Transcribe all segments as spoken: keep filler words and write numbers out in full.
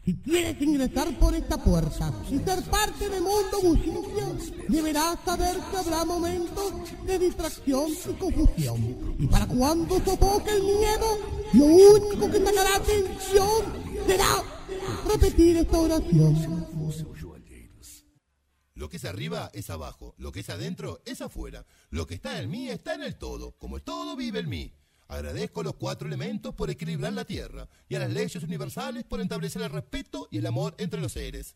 Si quieres ingresar por esta puerta y ser parte del mundo bullicio, deberás saber que habrá momentos de distracción y confusión. Y para cuando sofoque el miedo, lo único que sacará atención será repetir esta oración. Lo que es arriba es abajo, lo que es adentro es afuera, lo que está en mí está en el todo, como el todo vive en mí. Agradezco a los cuatro elementos por equilibrar la tierra y a las leyes universales por establecer el respeto y el amor entre los seres.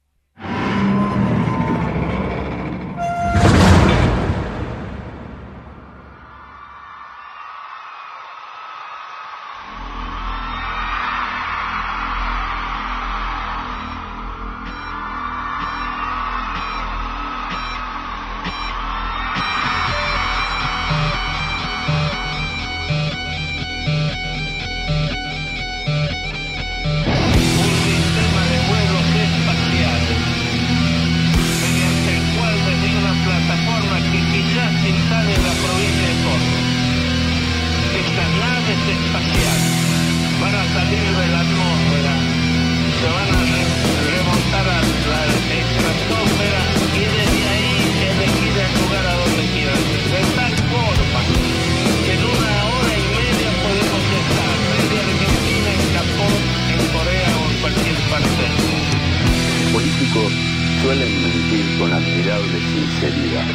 Suelen mentir con admirable sinceridad.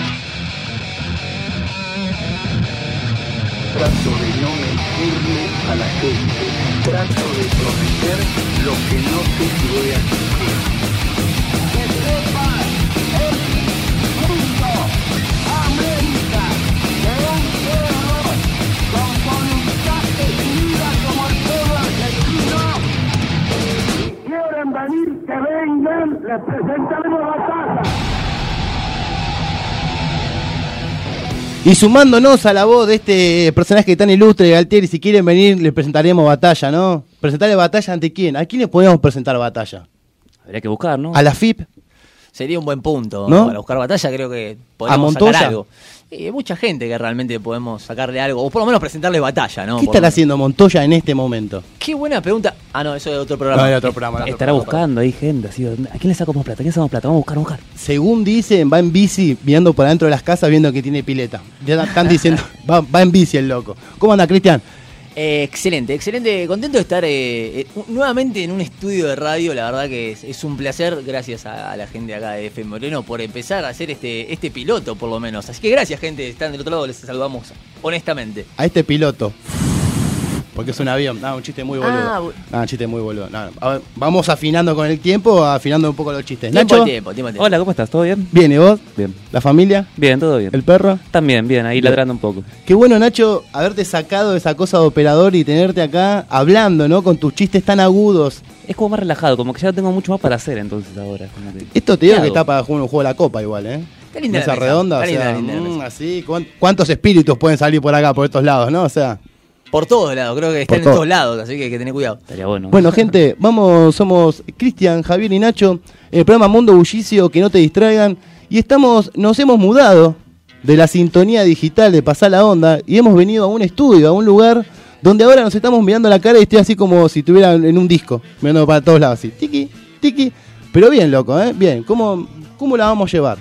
Trato de no mentirle a la gente. Trato de prometer lo que no sé si voy a cumplir. Que sepan, el mundo, América, de un pueblo con voluntad decidida como el pueblo argentino. Si quieren venir, que vengan, les presentaremos batalla. Y sumándonos a la voz de este personaje tan ilustre, Galtieri, si quieren venir, les presentaremos batalla, ¿no? ¿Presentarle batalla ante quién? ¿A quién le podemos presentar batalla? Habría que buscar, ¿no? ¿A la F I P? Sería un buen punto, ¿no? Para buscar batalla creo que podemos sacar algo. Y hay mucha gente que realmente podemos sacarle algo, o por lo menos presentarle batalla, ¿no? ¿Qué por estará haciendo Montoya en este momento? Qué buena pregunta. Ah, no, eso es de otro programa. No, de otro programa. Estará otro programa. buscando ahí gente, así, ¿a quién le sacamos plata? ¿A quién le sacamos plata? Vamos a buscar, vamos a buscar. Según dicen, va en bici, viendo por adentro de las casas, viendo que tiene pileta. Ya están diciendo, va, va en bici el loco. ¿Cómo anda, Cristian? Eh, excelente, excelente. Contento de estar eh, eh, nuevamente en un estudio de radio. La verdad que es, es un placer. Gracias a, a la gente acá de F. Moreno por empezar a hacer este, este piloto, por lo menos. Así que gracias, gente. Están del otro lado, les saludamos honestamente. A este piloto. Porque es un avión. No, un chiste muy boludo. Ah, no, un chiste muy boludo. No, a ver, vamos afinando con el tiempo, afinando un poco los chistes. Tiempo Nacho. al tiempo, tiempo al tiempo. Hola, ¿cómo estás? ¿Todo bien? Bien, ¿y vos? Bien. ¿La familia? Bien, todo bien. ¿El perro? También, bien, ahí Bien. ladrando un poco. Qué bueno, Nacho, haberte sacado de esa cosa de operador y tenerte acá hablando, ¿no? Con tus chistes tan agudos. Es como más relajado, como que ya tengo mucho más para hacer entonces ahora. Como que... Esto te digo ¿Qué que hago? está para jugar un juego de la copa igual, ¿eh? Está linda la Mesa mesa, redonda, está o sea, linda, linda la mm, mesa. así, ¿cuán- ¿cuántos espíritus pueden salir por acá, por estos lados, no? O sea... Por todos lados, creo que están en todo. todos lados, así que hay que tener cuidado. Estaría bueno. Bueno, gente, vamos, somos Cristian, Javier y Nacho, en el programa Mundo Bullicio, que no te distraigan, y estamos, nos hemos mudado de la sintonía digital de Pasar la Onda, y hemos venido a un estudio, a un lugar donde ahora nos estamos mirando la cara y estoy así como si estuviera en un disco, mirando para todos lados, así, tiki, tiki, pero bien, loco, ¿eh? Bien, ¿cómo, cómo la vamos a llevar?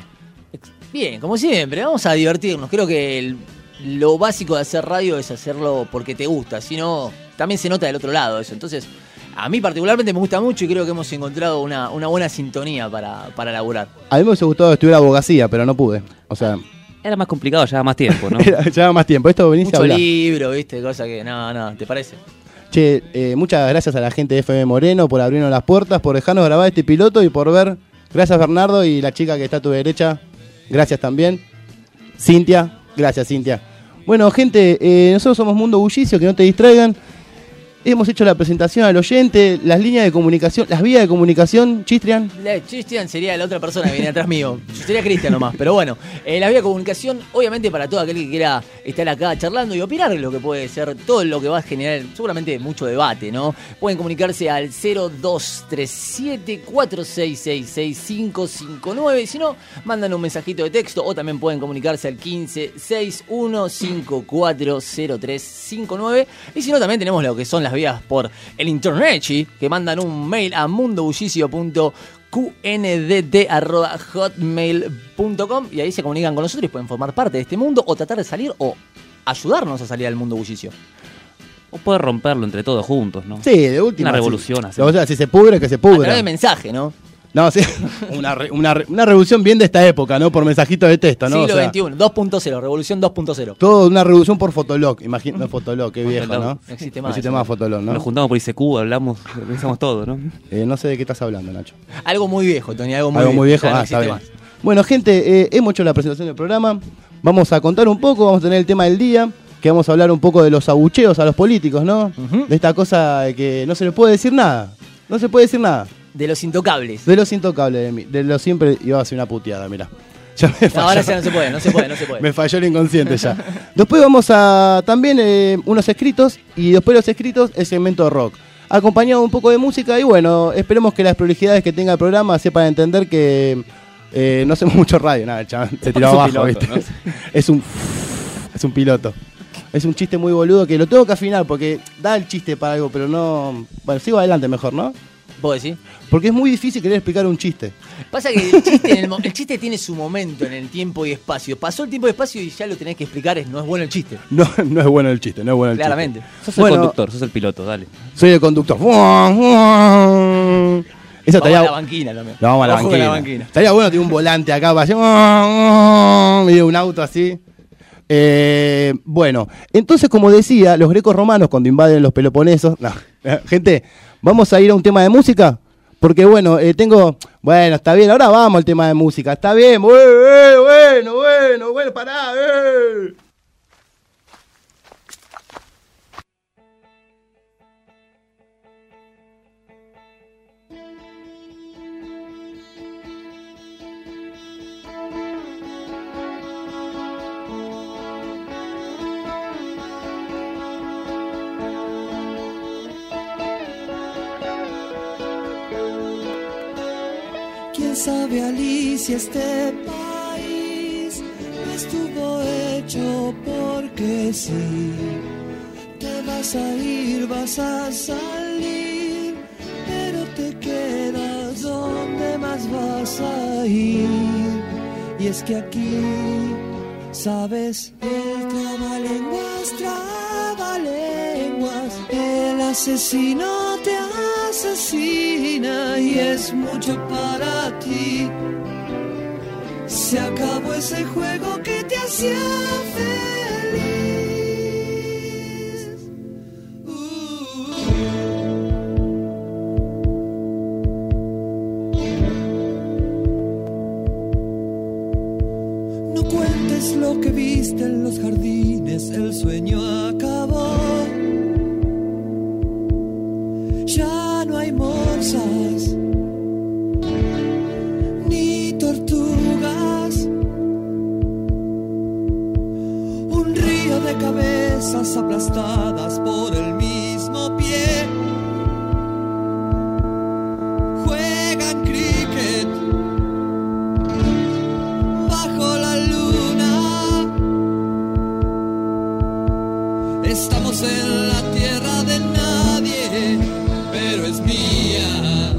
Bien, como siempre, vamos a divertirnos. Creo que el- lo básico de hacer radio es hacerlo porque te gusta, si no, también se nota del otro lado eso. Entonces, a mí particularmente me gusta mucho y creo que hemos encontrado una, una buena sintonía para, para laburar. A mí me hubiese gustado que estuviera abogacía, pero no pude, o sea, Era más complicado, llevaba más tiempo, ¿no? lleva más tiempo, esto venís a Mucho hablar. libro, viste, cosa que, no, no, ¿te parece? Che, eh, muchas gracias a la gente de F M Moreno por abrirnos las puertas, por dejarnos grabar este piloto y por ver. Gracias, Bernardo, y la chica que está a tu derecha. Gracias también. Cintia, gracias, Cintia. Bueno, gente, eh, nosotros somos Mundo Bullicio, que no te distraigan. Hemos hecho la presentación al oyente, las líneas de comunicación, las vías de comunicación, Chistrian. La Cristian sería la otra persona que viene atrás mío. Yo sería Cristian nomás, pero bueno. Eh, la vía de comunicación, obviamente para todo aquel que quiera estar acá charlando y opinar lo que puede ser todo lo que va a generar seguramente mucho debate, ¿no? Pueden comunicarse al cero dos tres siete cuatro seis seis seis cinco cinco nueve. Si no, mandan un mensajito de texto o también pueden comunicarse al quince sesenta y uno cincuenta y cuatro cero tres cincuenta y nueve. Y si no, también tenemos lo que son las las vías por el internet, que mandan un mail a mundobullicio punto qndt arroba hotmail punto com y ahí se comunican con nosotros y pueden formar parte de este mundo o tratar de salir o ayudarnos a salir al mundo bullicio. O poder romperlo entre todos juntos, ¿no? Sí, de última. Una revolución. Sí. Así. O sea, si se pudre, que se A pudra. través de mensaje, ¿no? No, sí. Una, re- una, re- una revolución bien de esta época, ¿no? Por mensajito de texto, ¿no? Siglo O sea, veintiuno, dos punto cero, revolución dos punto cero. todo una revolución por Fotolog. Imagina, no Fotolog, qué viejo, Fotolog. ¿no? No existe No más. existe más Fotolog, ¿no? Nos juntamos por I C Q, hablamos, pensamos todo, ¿no? Eh, no sé de qué estás hablando, Nacho. Algo muy viejo, Tony, algo muy Algo muy viejo, Ya no ah, está existe bien. más. Bueno, gente, eh, hemos hecho la presentación del programa. Vamos a contar un poco, vamos a tener el tema del día, que vamos a hablar un poco de los abucheos a los políticos, ¿no? Ujú. De esta cosa de que no se le puede decir nada. No se puede decir nada. De los intocables. De los intocables, de, mí, de los siempre iba a hacer una puteada, mirá. Ya me No, falló. ahora ya no se puede, no se puede, no se puede. Me falló el inconsciente ya. Después vamos a también eh, unos escritos y después de los escritos el segmento de rock. Acompañado un poco de música y bueno, esperemos que las prolijidades que tenga el programa sepan entender que eh, no hacemos mucho radio. Nada, chaval, se tiró Es un abajo, piloto, ¿viste? ¿no? Es un es un piloto. Es un chiste muy boludo que lo tengo que afinar porque da el chiste para algo, pero no... Bueno, sigo adelante mejor, ¿no? ¿Vos decís? Porque es muy difícil querer explicar un chiste. Pasa que el chiste, en el, mo- el chiste tiene su momento en el tiempo y espacio. Pasó el tiempo y espacio y ya lo tenés que explicar, es, no es bueno el chiste. No, no es bueno el chiste, no es bueno el Claramente. Sos el Bueno. conductor, sos el piloto, dale. chiste. Soy el conductor. Esa Vamos estaría... a la banquina también. No, vamos a la Ojo con banquina. Estaría bueno tener un volante acá para hacer... Y un auto así. Eh, bueno, entonces como decía, los grecos romanos cuando invaden los peloponesos... No, gente, vamos a ir a un tema de música. Porque bueno, eh, tengo... Bueno, está bien, ahora vamos al tema de música. Está bien, bueno, bueno, bueno, bueno, pará. Eh. ¿Quién sabe, Alicia, este país no estuvo hecho porque sí? Te vas a ir, vas a salir, pero te quedas donde más vas a ir. Y es que aquí, ¿sabes? El trabalenguas, trabalenguas, el asesino te asesina y es mucho para ti. Se acabó ese juego que te hacía feliz. Uh. No cuentes lo que viste en los jardines, el sueño acabó. Ya no hay morsas ni tortugas, un río de cabezas aplastadas por el mismo pie. Juegan cricket bajo la luna. Estamos en la tierra de nadie, pero es mía.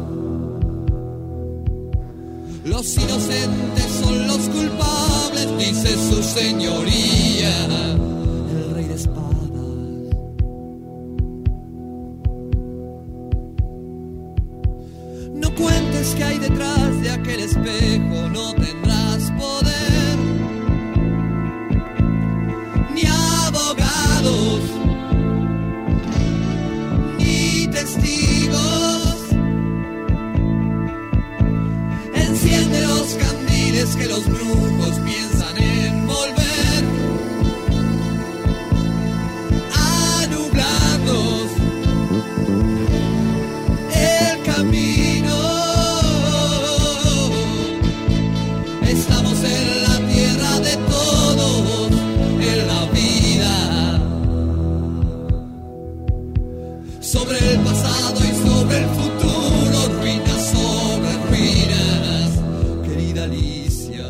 Los inocentes son los culpables, dice su señoría, el rey de espadas. No cuentes que hay detrás de aquel espejo, no tendrás poder, ni abogados, ni testigos. Enciende los candiles que los brujos piensan envolver, anublándonos el camino. Estamos en la tierra de todos, en la vida, sobre el pasado y sobre el futuro, ruinas sobre ruinas, querida Alicia.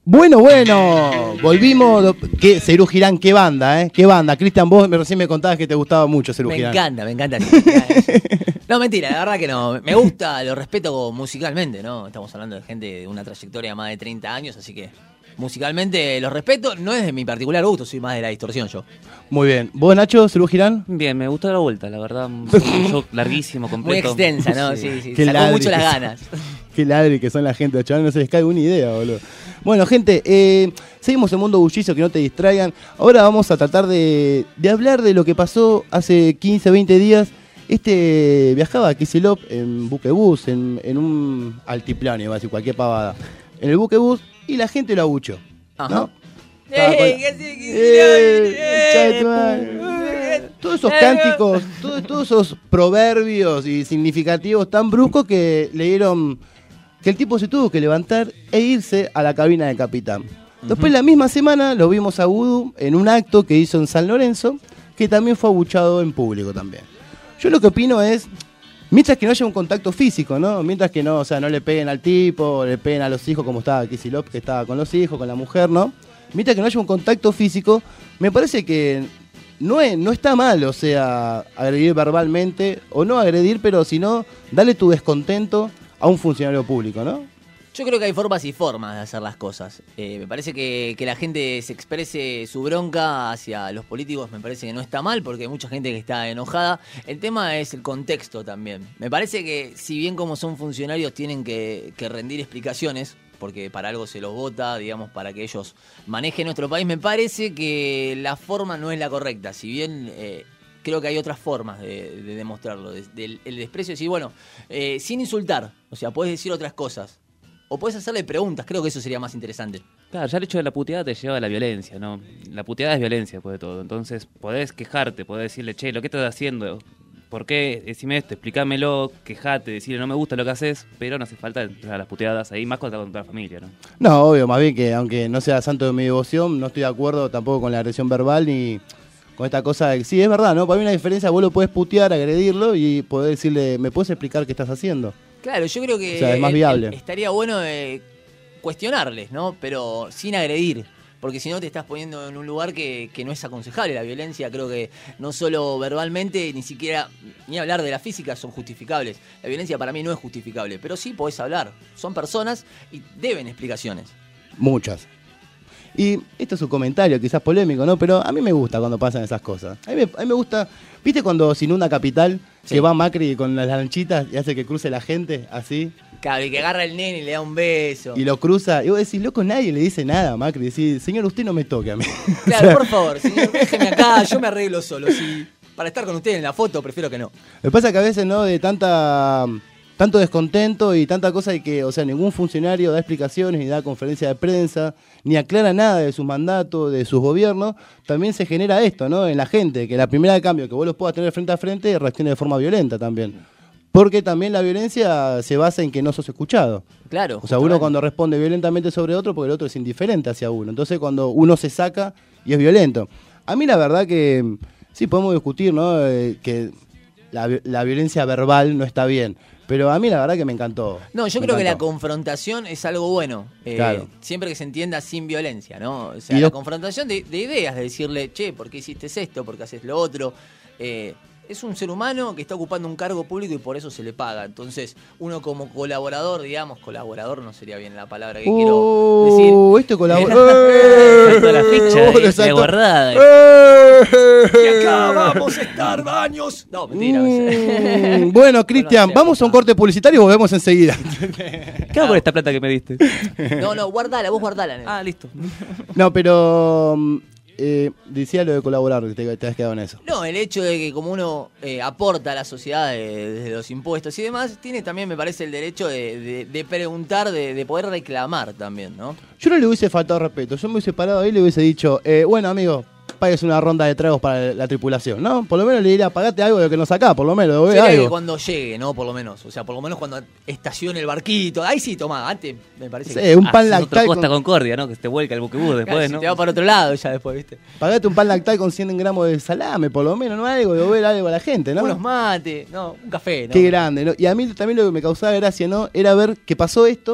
Bueno, bueno, volvimos. ¿Qué, Cerú Girán, qué banda, ¿eh? Qué banda. Cristian, vos recién me contabas que te gustaba mucho Cerú Me Girán. encanta, me encanta. Sí, no, mentira, la verdad que no. Me gusta, lo respeto musicalmente, ¿no? Estamos hablando de gente de una trayectoria de más de treinta años, así que musicalmente los respeto. No es de mi particular gusto, soy más de la distorsión yo. Muy bien. ¿Vos, Nacho, Cerú Girán? Bien, me gustó la vuelta, la verdad. Un show larguísimo, completo. Muy extensa, ¿no? Sí, sí. sí. Qué Sacó ladri mucho las que son. ganas. Qué ladri que son la gente, los chavales no se les cae una idea, boludo. Bueno, gente, eh, seguimos en Mundo Bullicio, que no te distraigan. Ahora vamos a tratar de, de hablar de lo que pasó hace quince, veinte días. Este viajaba a Kicillof en buquebús, en, en un altiplano, iba a decir cualquier pavada. En el buquebús y la gente lo abuchó, ¿no? Estaba con- ¡Eh, que sí, ¡Eh, que cha sí, tu madre! Todos esos cánticos, todos, todos esos proverbios y significativos tan bruscos que le dieron que el tipo se tuvo que levantar e irse a la cabina del capitán. Después la misma semana lo vimos a Vudú en un acto que hizo en San Lorenzo, que también fue abuchado en público también. Yo lo que opino es, mientras que no haya un contacto físico, ¿no? Mientras que no, o sea, no le peguen al tipo, le peguen a los hijos como estaba Kicillof, que estaba con los hijos, con la mujer, ¿no? Mientras que no haya un contacto físico, me parece que no, es, no está mal, o sea, agredir verbalmente, o no agredir, pero sino darle tu descontento a un funcionario público, ¿no? Yo creo que hay formas y formas de hacer las cosas. Eh, me parece que, que la gente se exprese su bronca hacia los políticos, me parece que no está mal, porque hay mucha gente que está enojada. El tema es el contexto también. Me parece que si bien como son funcionarios tienen que, que rendir explicaciones, porque para algo se los vota, digamos, para que ellos manejen nuestro país, me parece que la forma no es la correcta. Si bien eh, creo que hay otras formas de, de demostrarlo. De, de, el desprecio, decir, bueno, eh, sin insultar, o sea, puedes decir otras cosas. O puedes hacerle preguntas, creo que eso sería más interesante. Claro, ya el hecho de la puteada te lleva a la violencia, ¿no? La puteada es violencia, después de todo. Entonces, podés quejarte, podés decirle, che, ¿lo que estás haciendo? ¿Por qué? Decime esto, explícamelo, quejate, decirle, no me gusta lo que haces, pero no hace falta entrar a las puteadas ahí, más contra, contra la familia, ¿no? No, obvio, más bien que aunque no sea santo de mi devoción, no estoy de acuerdo tampoco con la agresión verbal ni con esta cosa de, sí, es verdad, ¿no? Para mí una diferencia, vos lo podés putear, agredirlo y podés decirle, ¿me puedes explicar qué estás haciendo? Claro, yo creo que O sea, es más el- viable. el- estaría bueno eh, cuestionarles, ¿no? Pero sin agredir. Porque si no te estás poniendo en un lugar que, que no es aconsejable. La violencia creo que no solo verbalmente, ni siquiera, ni hablar de la física son justificables. La violencia para mí no es justificable, pero sí podés hablar. Son personas y deben explicaciones. Muchas. Y esto es un comentario quizás polémico, ¿no? Pero a mí me gusta cuando pasan esas cosas. A mí me, a mí me gusta, ¿viste cuando se inunda Capital? Sí. Que va Macri con las lanchitas y hace que cruce la gente, así, Claro, y que agarra el nene y le da un beso. y lo cruza. Y vos decís, loco, nadie le dice nada a Macri. Decís, señor, usted no me toque a mí. Claro, por favor, señor, déjeme acá, yo me arreglo solo. Si para estar con usted en la foto, prefiero que no. Lo que pasa es que a veces, ¿no? De tanta tanto descontento y tanta cosa de que, o sea, ningún funcionario da explicaciones, ni da conferencia de prensa, ni aclara nada de sus mandatos, de sus gobiernos, también se genera esto, ¿no? En la gente, que la primera de cambio que vos los puedas tener frente a frente, reaccione de forma violenta también. Porque también la violencia se basa en que no sos escuchado. Claro. O sea, uno cuando responde violentamente sobre otro, porque el otro es indiferente hacia uno. Entonces, cuando uno se saca y es violento. A mí la verdad que sí podemos discutir, ¿no? Eh, que la, vi- la violencia verbal no está bien. Pero a mí la verdad que me encantó. No, yo Me creo que la encantó. confrontación es algo bueno. eh, Claro. Siempre que se entienda sin violencia, ¿no? O sea, Y la lo- confrontación de, de ideas, de decirle, che, ¿por qué hiciste esto? ¿Por qué haces lo otro? Eh, es un ser humano que está ocupando un cargo público y por eso se le paga. Entonces, uno como colaborador, digamos, colaborador no sería bien la palabra que quiero decir. Uh, este colabora. Saltó la ficha Oh, le de, saltó. de guardada. Y acá vamos a estar, baños. No, mentira. Mm, bueno, Cristian, Bueno, vamos a un corte publicitario y volvemos enseguida. ¿Qué hago con esta plata que me diste? No, no, guardala, vos guardala. nene. Ah, listo. No, pero mm, eh, decía lo de colaborar, que te, te has quedado en eso. No, el hecho de que como uno eh, aporta a la sociedad de- desde los impuestos y demás, tiene también, me parece, el derecho de, de- de preguntar, de, de poder reclamar también, ¿no? Yo no le hubiese faltado respeto. Yo me hubiese parado ahí y le hubiese dicho, eh, bueno, amigo, pagues una ronda de tragos para la tripulación, ¿no? Por lo menos le diría, pagate algo de lo que nos sacás, por lo menos, devolvé Sería que algo. cuando llegue, ¿no? Por lo menos. O sea, por lo menos cuando estacione el barquito. Ahí sí, tomá. Antes me parece Sí, que... un pan Haces otro lactal Costa con- Concordia, ¿no? Que se te vuelca el buquebús Claro, después, si ¿no? te va para otro lado ya después, ¿viste? Pagate un pan lactal con cien gramos de salame, por lo menos, ¿no? Algo, devolver algo a la gente, ¿no? Unos mates, no, un café, ¿no? Qué grande, ¿no? Y a mí también lo que me causaba gracia, ¿no? Era ver que pasó esto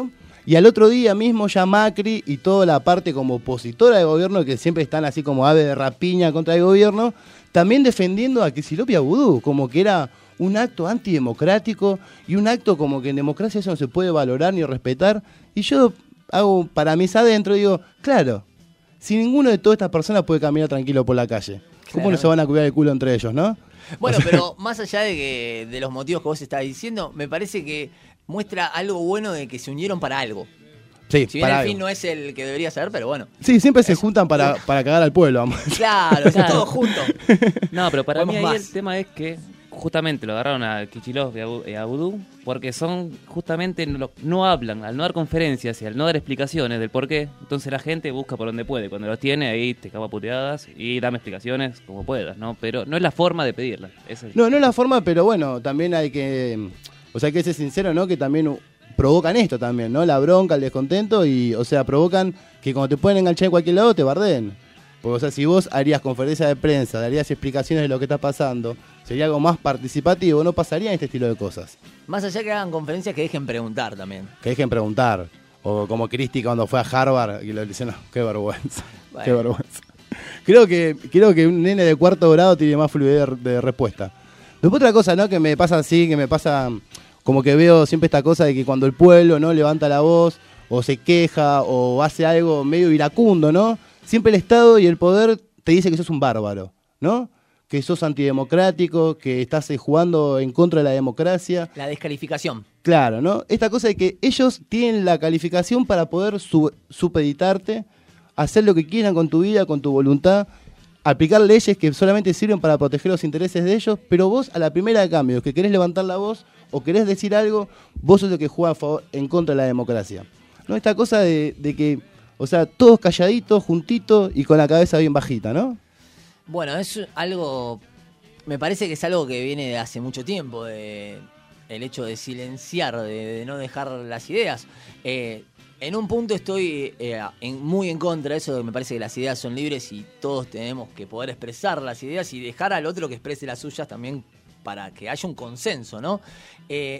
Y al otro día mismo ya Macri y toda la parte como opositora del gobierno, que siempre están así como ave de rapiña contra el gobierno, también defendiendo a Kicillof y a Vudú, como que era un acto antidemocrático y un acto como que en democracia eso no se puede valorar ni respetar. Y yo hago para mis adentro, digo, claro, si ninguno de todas estas personas puede caminar tranquilo por la calle, ¿cómo Claro. no se van a cuidar el culo entre ellos, no? Bueno, O sea, pero más allá de que de los motivos que vos estás diciendo, me parece que muestra algo bueno de que se unieron para algo. sí, Si bien para el algo. fin no es el que debería ser, pero bueno. Sí, siempre se juntan para, para cagar al pueblo, vamos. Claro, está Claro. todo junto. No, pero para mí Podemos ahí más. el tema es que justamente lo agarraron a Kicillof y a, Bu- y a Vudú porque son justamente no, no hablan, al no dar conferencias y al no dar explicaciones del por qué, entonces la gente busca por donde puede, cuando los tiene ahí te caga puteadas y dame explicaciones como puedas, ¿no? Pero no es la forma de pedirlas. Es el- No, no es la forma, pero bueno, también hay que, o sea, hay que ser sincero, ¿no? Que también uh, provocan esto también, ¿no? La bronca, el descontento y, o sea, provocan que cuando te pueden enganchar en cualquier lado te bardeen. Porque, o sea, si vos harías conferencia de prensa, darías explicaciones de lo que está pasando, sería algo más participativo, no pasaría este estilo de cosas. Más allá que hagan conferencias, que dejen preguntar también. Que dejen preguntar. O como Cristi cuando fue a Harvard y lo dicen, no, qué vergüenza, Bueno. qué vergüenza. Creo que, creo que un nene de cuarto grado tiene más fluidez de, de respuesta. Después otra cosa, ¿no? Que me pasa así, que me pasa como que veo siempre esta cosa de que cuando el pueblo no levanta la voz, o se queja, o hace algo medio iracundo, ¿no? Siempre el Estado y el poder te dice que sos un bárbaro, ¿no? Que sos antidemocrático, que estás eh, jugando en contra de la democracia. La descalificación. Claro, ¿no? Esta cosa de que ellos tienen la calificación para poder su- supeditarte, hacer lo que quieran con tu vida, con tu voluntad, aplicar leyes que solamente sirven para proteger los intereses de ellos, pero vos a la primera de cambio, que querés levantar la voz o querés decir algo, vos sos el que juega a favor, en contra de la democracia. ¿No? Esta cosa de, de que, o sea, todos calladitos, juntitos y con la cabeza bien bajita, ¿no? Bueno, es algo, me parece que es algo que viene de hace mucho tiempo, de, el hecho de silenciar, de, de no dejar las ideas. Eh, en un punto estoy eh, en- muy en contra de eso, de que me parece que las ideas son libres y todos tenemos que poder expresar las ideas y dejar al otro que exprese las suyas también para que haya un consenso, ¿no? Eh,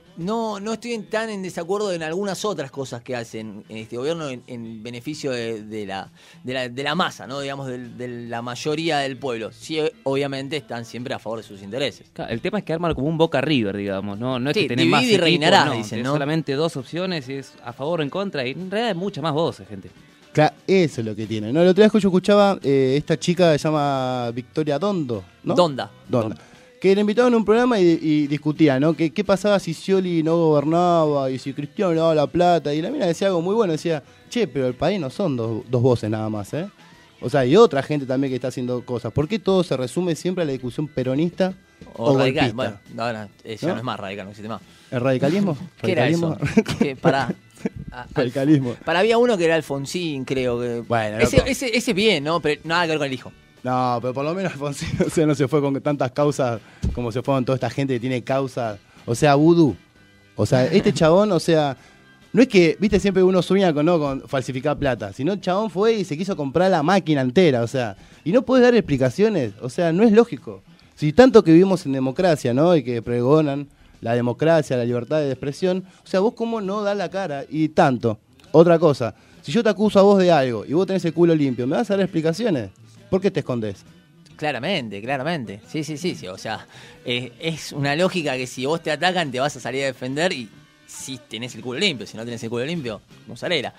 No, no estoy en- tan en desacuerdo en algunas otras cosas que hacen en este gobierno en, en beneficio de, de la, de, la, de la masa, ¿no? Digamos, del- de, la mayoría del pueblo. Sí, obviamente están siempre a favor de sus intereses. Claro, el tema es que arman como un Boca River, digamos, ¿no? No es Sí, que tenés divide más y equipos, reinarás, no, dicen, tenés ¿no? solamente dos opciones y es a favor o en contra, y en realidad hay muchas más voces, gente. Claro, eso es lo que tiene. ¿No? El otro día yo escuchaba eh, esta chica que se llama Victoria Dondo, ¿no? Donda. Donda. Que le invitaban a un programa y, y discutía, ¿no? Que qué pasaba si Scioli no gobernaba y si Cristiano le daba la plata. Y la mina decía algo muy bueno, decía, che, pero el país no son dos, dos voces nada más, ¿eh? O sea, hay otra gente también que está haciendo cosas. ¿Por qué todo se resume siempre a la discusión peronista O, o, radical. golpista? Bueno, ahora eh, ya ¿No? no es más radical, no existe más. ¿El radicalismo? ¿Qué era eso? ¿Radicalismo? Que para, a- al- Radicalismo. para había uno que era Alfonsín, creo que. Bueno, ese, loco. ese, ese bien, ¿no? Pero nada que ver con el hijo. No, pero por lo menos Alfonsín o sea, no se fue con tantas causas como se fueron toda esta gente que tiene causas. O sea, vudú. O sea, este chabón, o sea, no es que, viste, siempre uno sueña con, ¿no? con falsificar plata, sino el chabón fue y se quiso comprar la máquina entera, o sea, y no puedes dar explicaciones, o sea, no es lógico. Si tanto que vivimos en democracia, ¿no? Y que pregonan la democracia, la libertad de expresión, o sea, vos cómo no das la cara y tanto. Otra cosa, si yo te acuso a vos de algo y vos tenés el culo limpio, ¿me vas a dar explicaciones? ¿Por qué te escondés? Claramente, claramente. Sí, sí, sí, sí. O sea, eh, es una lógica que si vos te atacan te vas a salir a defender y si tenés el culo limpio. Si no tenés el culo limpio, mozzarella.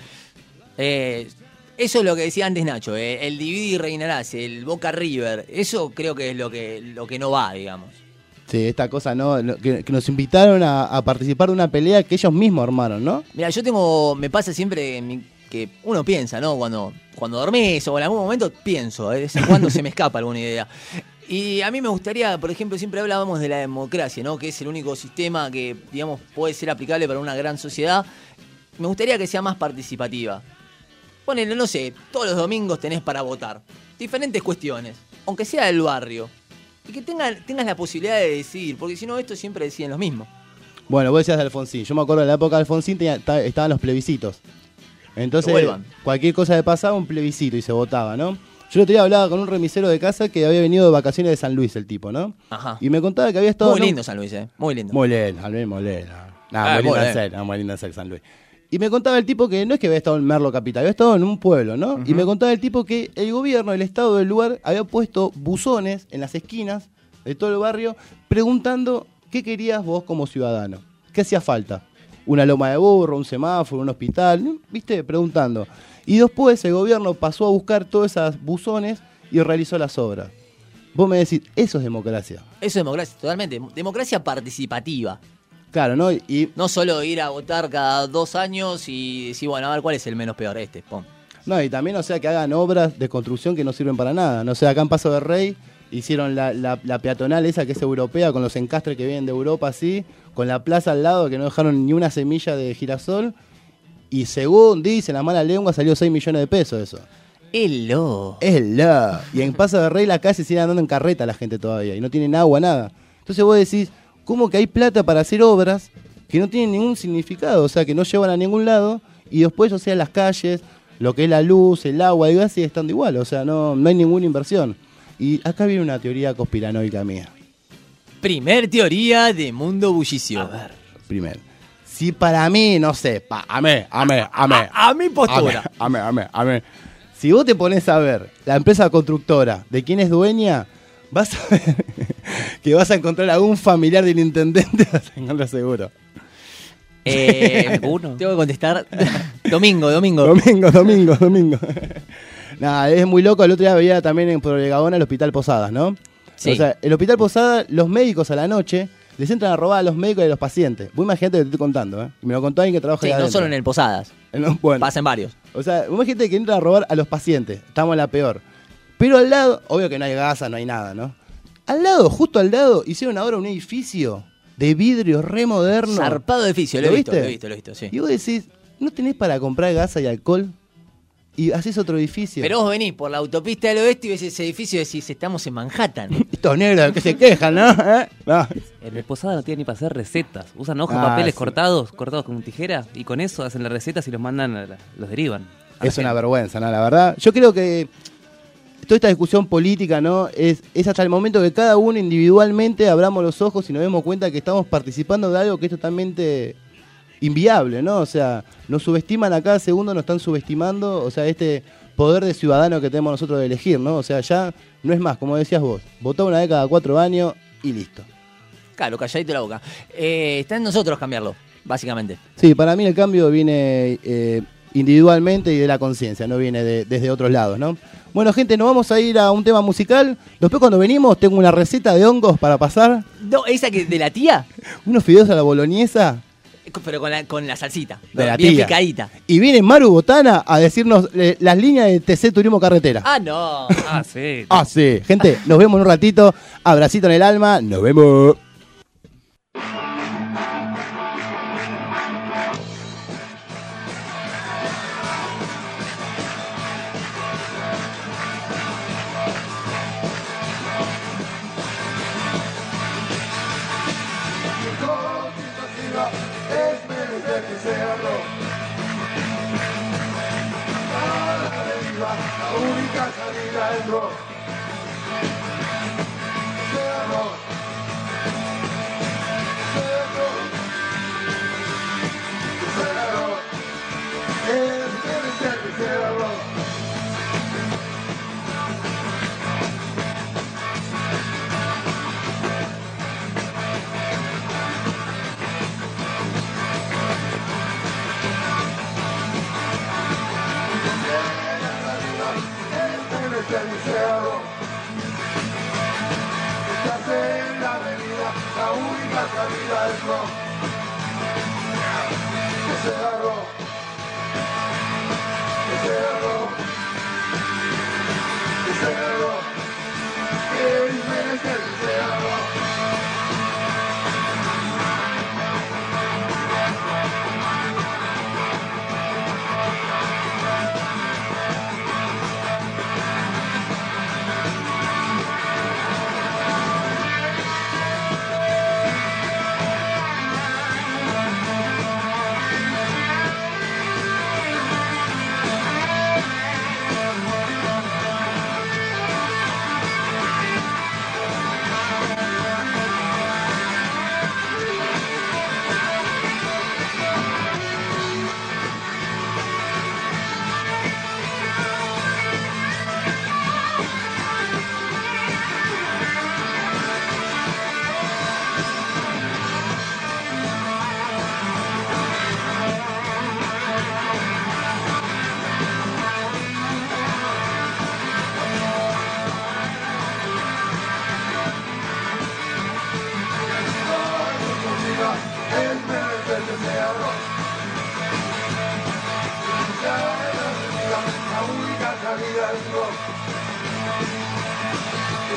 Eh, eso es lo que decía antes Nacho, eh, el dividir y reinarás, el Boca River. Eso creo que es lo que, lo que no va, digamos. Sí, esta cosa, ¿no? Lo- Que, que nos invitaron a, a participar de una pelea que ellos mismos armaron, ¿no? Mira, yo tengo, me pasa siempre en mi- que uno piensa, ¿no? Cuando, cuando dormís o en algún momento pienso, ¿eh? de vez en cuando se me escapa alguna idea. Y a mí me gustaría, por ejemplo, siempre hablábamos de la democracia, ¿no? Que es el único sistema que, digamos, puede ser aplicable para una gran sociedad. Me gustaría que sea más participativa. Ponele, no sé, todos los domingos tenés para votar. Diferentes cuestiones, aunque sea del barrio. Y que tengan, tengas la posibilidad de decidir, porque si no, esto siempre deciden los mismos. Bueno, vos decías de Alfonsín. Yo me acuerdo de la época de Alfonsín tenía- ta- estaban los plebiscitos. Entonces, Que vuelvan. cualquier cosa que pasaba, un plebiscito y se votaba, ¿no? Yo el otro día hablaba con un remisero de casa que había venido de vacaciones de San Luis, el tipo, ¿no? Ajá. Y me contaba que había estado... Muy ¿no? lindo San Luis, ¿eh? Muy lindo. Muy lindo, San Luis, muy lindo. No, Ah, muy lindo muy en bien. ser, no, muy lindo en ser San Luis. Y me contaba el tipo que no es que había estado en Merlo Capital, había estado en un pueblo, ¿no? Uh-huh. Y me contaba el tipo que el gobierno, el estado del lugar, había puesto buzones en las esquinas de todo el barrio preguntando qué querías vos como ciudadano. ¿Qué hacía falta? Una loma de burro, un semáforo, un hospital, ¿viste? Preguntando. Y después el gobierno pasó a buscar todos esos buzones y realizó las obras. Vos me decís, eso es democracia. Eso es democracia, totalmente. Democracia participativa. Claro, ¿no? Y No solo ir a votar cada dos años y decir, bueno, a ver cuál es el menos peor, este, pum. no, y también, o sea, que hagan obras de construcción que no sirven para nada. No sé, acá en Paso del Rey hicieron la, la, la peatonal esa que es europea, con los encastres que vienen de Europa así, con la plaza al lado que no dejaron ni una semilla de girasol. Y según dicen la mala lengua, salió seis millones de pesos eso. Hello. Es la. Y en Paso del Rey la calle sigue andando en carreta la gente todavía. Y no tienen agua, nada. Entonces vos decís, ¿cómo que hay plata para hacer obras que no tienen ningún significado? O sea, que no llevan a ningún lado. Y después, o sea, las calles, lo que es la luz, el agua, el gas sigue estando igual. O sea, no, no hay ninguna inversión. Y acá viene una teoría conspiranoica mía. Primer teoría de Mundo Bullicio. A ver, primero. Si para mí, no sé, pa, a mí, a mí, a mí. A, a mi postura. A mí, a mí, a mí. Si vos te pones a ver la empresa constructora de quién es dueña, vas a ver que vas a encontrar a algún familiar del intendente, vas a encontrar seguro. Eh, ¿Alguno? Tengo que contestar. Domingo, domingo. Domingo, domingo, domingo. Nada, es muy loco. El otro día veía también en Prolegagona el Hospital Posadas, ¿no? Sí. O sea, el Hospital Posadas, los médicos a la noche les entran a robar a los médicos y a los pacientes. Vos imagínate que te estoy contando, ¿eh? Y me lo contó alguien que trabaja Sí, ahí no adentro. solo en el Posadas. En los- bueno. Pasan varios. O sea, vos imagínate que entran a robar a los pacientes. Estamos en la peor. Pero al lado, obvio que no hay gasa, no hay nada, ¿no? Al lado, justo al lado, hicieron ahora un edificio de vidrio re moderno. Zarpado edificio, lo, ¿Lo he visto, viste? lo he visto, lo he visto, sí. Y vos decís, ¿no tenés para comprar gasa y alcohol? Y haces otro edificio. Pero vos venís por la autopista del oeste y ves ese edificio y decís, estamos en Manhattan. Estos negros que se quejan, ¿no? ¿Eh? No. En el Posada no tiene ni para hacer recetas. Usan hojas, Ah, papeles sí. cortados, cortados con tijera, y con eso hacen las recetas y los mandan, a la- los derivan. a la Es una gente. vergüenza, ¿no? La verdad. Yo creo que toda esta discusión política, ¿no? Es, es hasta el momento que cada uno individualmente abramos los ojos y nos demos cuenta que estamos participando de algo que es totalmente inviable, ¿no? O sea, nos subestiman a cada segundo, nos están subestimando, o sea, este poder de ciudadano que tenemos nosotros de elegir, ¿no? O sea, ya no es más, como decías vos, votá una vez cada cuatro años y listo. Claro, calladito la boca. Eh, está en nosotros cambiarlo, básicamente. Sí, para mí el cambio viene eh, individualmente y de la conciencia, no viene de- desde otros lados, ¿no? Bueno, gente, nos vamos a ir a un tema musical. Después cuando venimos tengo una receta de hongos para pasar. No, esa que de la tía, Unos fideos a la boloñesa pero con la, con la salsita. de la bien tía. picadita. Y viene Maru Botana a decirnos eh, las líneas de T C Turismo Carretera. Ah, no. Ah, sí. Ah, sí. Gente, nos vemos en un ratito. Abracito en el alma. Nos vemos.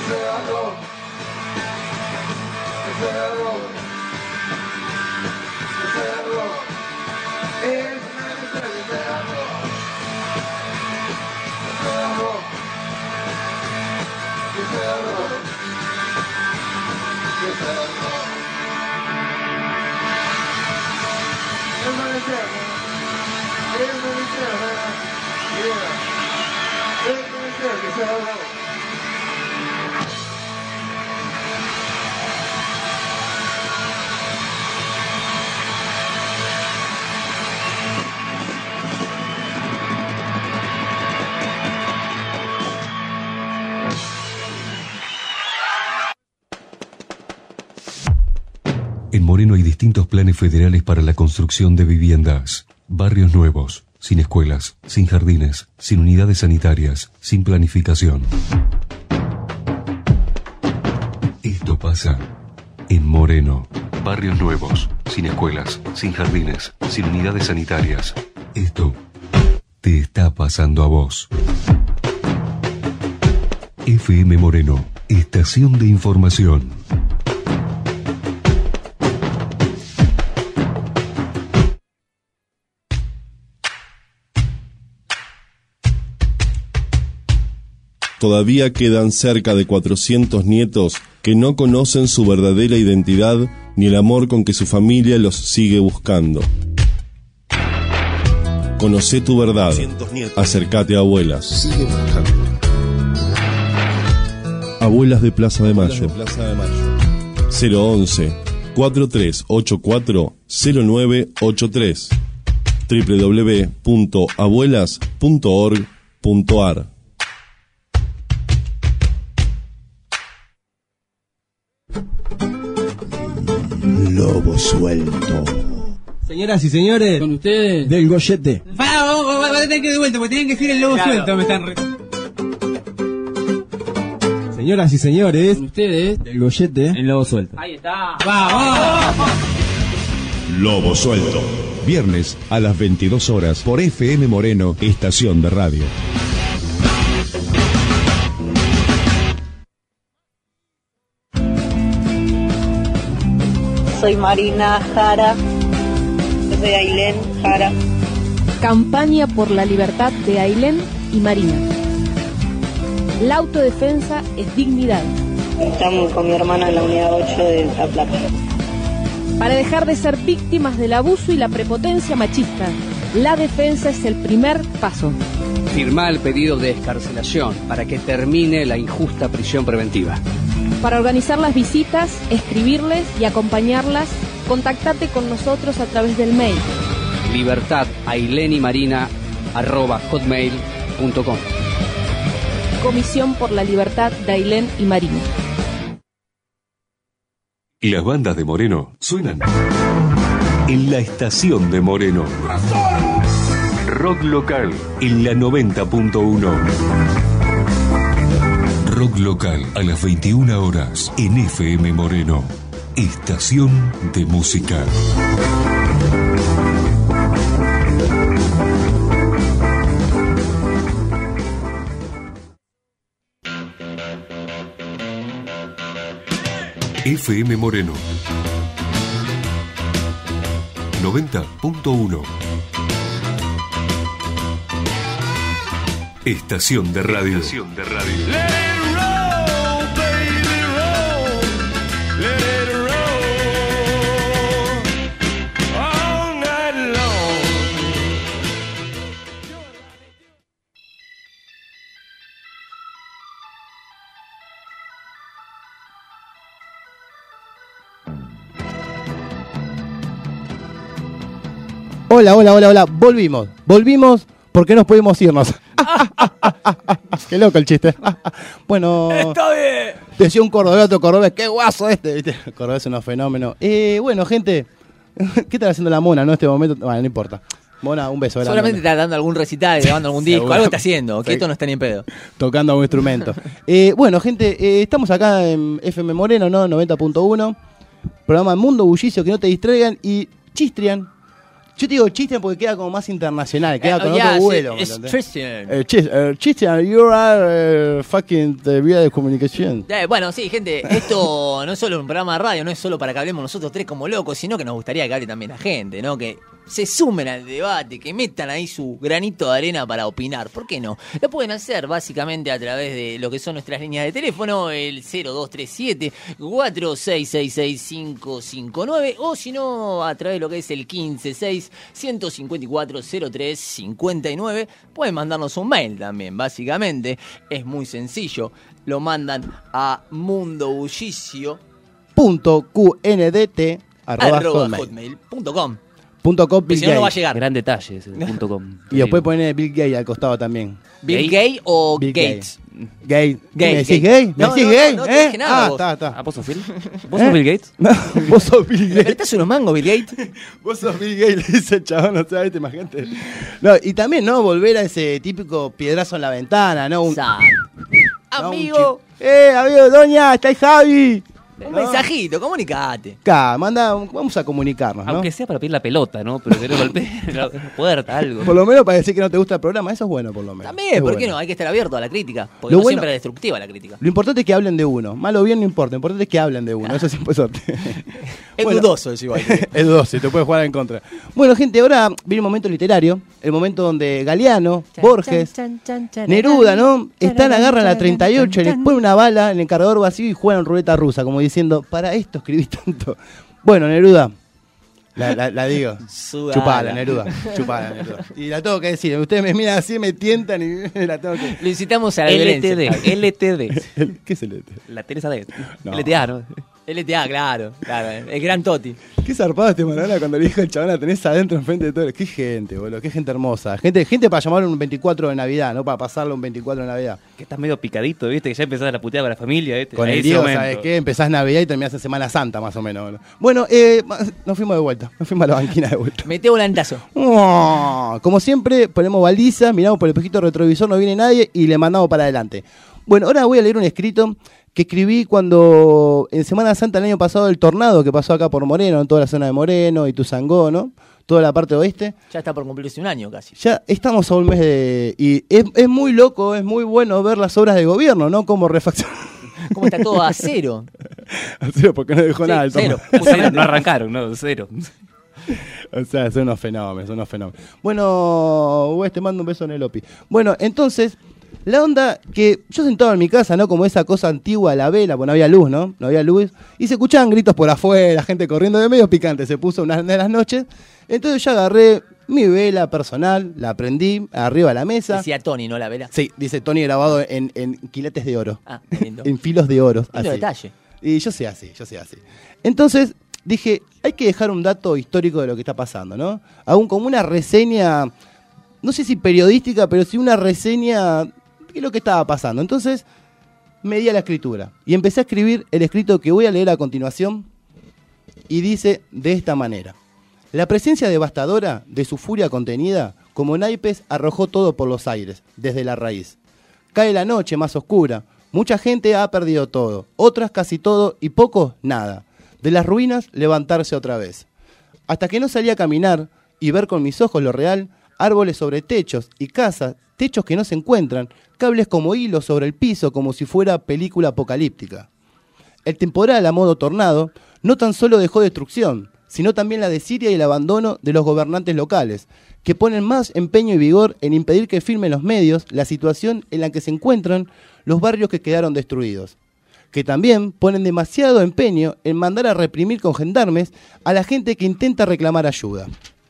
sea rock, que sea rock, que sea rock, es necesario que sea rock, que sea rock, que sea rock, que sea rock. Es necesario, es necesario, yeah, es necesario que sea rock. En Moreno hay distintos planes federales para la construcción de viviendas. Barrios nuevos, sin escuelas, sin jardines, sin unidades sanitarias, sin planificación. Esto pasa en Moreno. Barrios nuevos, sin escuelas, sin jardines, sin unidades sanitarias. Esto te está pasando a vos. F M Moreno, estación de información. Todavía quedan cerca de cuatrocientos nietos que no conocen su verdadera identidad ni el amor con que su familia los sigue buscando. Conocé tu verdad. Acércate a Abuelas. Sigue buscando. Abuelas de Plaza de Mayo. cero once, cuatro tres ocho cuatro, cero nueve ocho tres doble u doble u doble u punto abuelas punto org punto a r. Lobo suelto. Señoras y señores, con ustedes, del Goyete. Pará, vamos, vamos, vamos a tener que ir de vuelta, porque tienen que decir el lobo claro. suelto, me están re... Señoras y señores, con ustedes, del Goyete, el lobo suelto. Ahí está. ¡Vamos! Lobo suelto. Viernes a las veintidós horas por F M Moreno, estación de radio. Soy Marina Jara, de Ailén Jara. Campaña por la libertad de Ailén y Marina. La autodefensa es dignidad. Estamos con mi hermana en la unidad ocho de La Plata. Para dejar de ser víctimas del abuso y la prepotencia machista, la defensa es el primer paso. Firmá el pedido de excarcelación para que termine la injusta prisión preventiva. Para organizar las visitas, escribirles y acompañarlas, contactate con nosotros a través del mail libertad ailén y marina arroba hotmail punto com. Comisión por la Libertad de Ailén y Marina. Las bandas de Moreno suenan en la estación de Moreno. Rock local en la noventa punto uno. Rock local a las veintiuna horas en F M Moreno, estación de música. F M Moreno noventa punto uno. Estación de radio. Estación de radio. Hola, hola, hola, hola. Volvimos. Volvimos porque nos pudimos irnos. Qué loco el chiste. Bueno. Está bien. Decía un cordobés, otro cordobés. Qué guaso este. ¿Viste? El cordobés es un fenómeno. Eh, bueno, gente. ¿Qué está haciendo la Mona, no? En este momento. Bueno, no importa. Mona, un beso. Seguramente está dando algún recital, grabando algún disco. Algo está haciendo. Que esto no está ni en pedo. Tocando algún instrumento. eh, bueno, gente. Eh, estamos acá en F M Moreno, ¿no? noventa punto uno. Programa Mundo Bullicio, que no te distraigan. Y Chistrian. Yo te digo Christian porque queda como más internacional, queda Eh, con yeah, otro sí, vuelo. ¿me es entendés? Christian. Eh, Chis- eh, Christian, you are eh, fucking de vía de comunicación. Eh, bueno, sí, gente, esto no es solo un programa de radio, no es solo para que hablemos nosotros tres como locos, sino que nos gustaría que hable también la gente, ¿no? Que se sumen al debate, que metan ahí su granito de arena para opinar. ¿Por qué no? Lo pueden hacer básicamente a través de lo que son nuestras líneas de teléfono, el cero dos tres siete, cuatro seis seis seis, cinco cinco nueve, o si no, a través de lo que es el quince seis, ciento cincuenta y cuatro, cero tres cincuenta y nueve. Pueden mandarnos un mail también, básicamente. Es muy sencillo. Lo mandan a mundobullicio Punto qndt arroba arroba hotmail. hotmail punto com. Punto com Porque Bill si no, no va a Gates. llegar. Gran detalle ese punto com. Y después poner Bill Gates al costado también. ¿Bill Gay o Bill Gates? Gay. Gay, ¿Me decís gay. gay? ¿Me No, decís no, gay? no, no te ¿Eh? dije nada Ah, vos. está, está. Ah, ¿vos sos Bill? ¿Vos ¿Eh? sos Bill Gates? No, vos sos Bill ¿Le Gates. prestás unos mangos, Bill Gates? Vos sos Bill Gates, le dice el chabón, o sea, ¿viste? Imagínate. No, y también, ¿no? Volver a ese típico piedrazo en la ventana, ¿no? Un, Sa- no, un Amigo, chi- ¡Eh, amigo, doña! ¡Está ahí Javi! un mensajito, comunicate. Acá, manda, vamos a comunicarnos, ¿no? Aunque sea para pedir la pelota, ¿no? Pero que no golpee la puerta, algo. Por lo menos para decir que no te gusta el programa, eso es bueno, por lo menos. También, Es ¿por bueno. qué no? Hay que estar abierto a la crítica. Porque Lo no bueno- siempre es destructiva la crítica. Lo importante es que hablen de uno. Mal o bien no importa, lo importante es que hablen de uno, eso es importante. Es Bueno. dudoso eso igual. Es dudoso, te puede jugar en contra. Bueno, gente, ahora viene el momento literario, el momento donde Galeano, Borges, Neruda, ¿no? Están, agarran la treinta y ocho, les ponen una bala en el cargador vacío y juegan ruleta rusa, como diciendo, para esto escribí tanto. Bueno, Neruda, la, la, la digo, Sudala. chupala, Neruda, chupala, Neruda. Y la tengo que decir, ustedes me miran así, me tientan y la tengo que... Lo incitamos a la L T violencia. D, L T D. ¿Qué es el E T? La Teresa D. No. L T A, ¿no? L T A, claro, claro. El gran Toti. Qué zarpado este Manuela cuando le dijo el chabón la tenés adentro enfrente de todo. Qué gente, boludo, qué gente hermosa. Gente, gente para llamarlo un veinticuatro de Navidad, no para pasarlo un veinticuatro de Navidad. Que estás medio picadito, ¿viste? Que ya empezás la puteada para la familia, ¿viste? Con Ahí el ese Diego, momento. ¿sabes qué? Empezás Navidad y terminás en Semana Santa, más o menos. boludo. Bueno, eh, nos fuimos de vuelta. Nos fuimos a la banquina de vuelta. Mete volantazo. Oh, como siempre, ponemos baliza, miramos por el espejito retrovisor, no viene nadie y le mandamos para adelante. Bueno, ahora voy a leer un escrito que escribí cuando en Semana Santa el año pasado el tornado que pasó acá por Moreno, en toda la zona de Moreno y Tuzangó, ¿no? Toda la parte oeste. Ya está por cumplirse un año casi. Ya estamos a un mes de... Y es, es muy loco, es muy bueno ver las obras de gobierno, ¿no? Como refaccionar. ¿Cómo está todo a cero? A cero, porque no dejó Sí, nada el cero. tornado. Cero, no arrancaron, no, cero. O sea, son unos fenómenos, son unos fenómenos. Bueno, Wes, te mando un beso en el opi. Bueno, entonces, la onda que yo sentado en mi casa, ¿no? Como esa cosa antigua de la vela, porque no había luz, ¿no? No había luz. Y se escuchaban gritos por afuera, gente corriendo de medio picante. Se puso una de las noches. Entonces yo agarré mi vela personal, la prendí arriba de la mesa. Decía Tony, ¿no? La vela. Sí, dice Tony grabado en, en quilates de oro. Ah, qué lindo. En filos de oro. Lindo así. detalle. Y yo sé así, yo sé así. Entonces dije, hay que dejar un dato histórico de lo que está pasando, ¿no? Aún como una reseña, no sé si periodística, pero sí una reseña de lo que estaba pasando. Entonces me di a la escritura y empecé a escribir el escrito que voy a leer a continuación y dice de esta manera. La presencia devastadora de su furia contenida, como naipes, arrojó todo por los aires, desde la raíz. Cae la noche más oscura, mucha gente ha perdido todo, otras casi todo y pocos nada. De las ruinas levantarse otra vez. Hasta que no salí a caminar y ver con mis ojos lo real, árboles sobre techos y casas, techos que no se encuentran, cables como hilos sobre el piso como si fuera película apocalíptica. El temporal a modo tornado no tan solo dejó destrucción, sino también la desidia y el abandono de los gobernantes locales, que ponen más empeño y vigor en impedir que firmen los medios la situación en la que se encuentran los barrios que quedaron destruidos, que también ponen demasiado empeño en mandar a reprimir con gendarmes a la gente que intenta reclamar ayuda.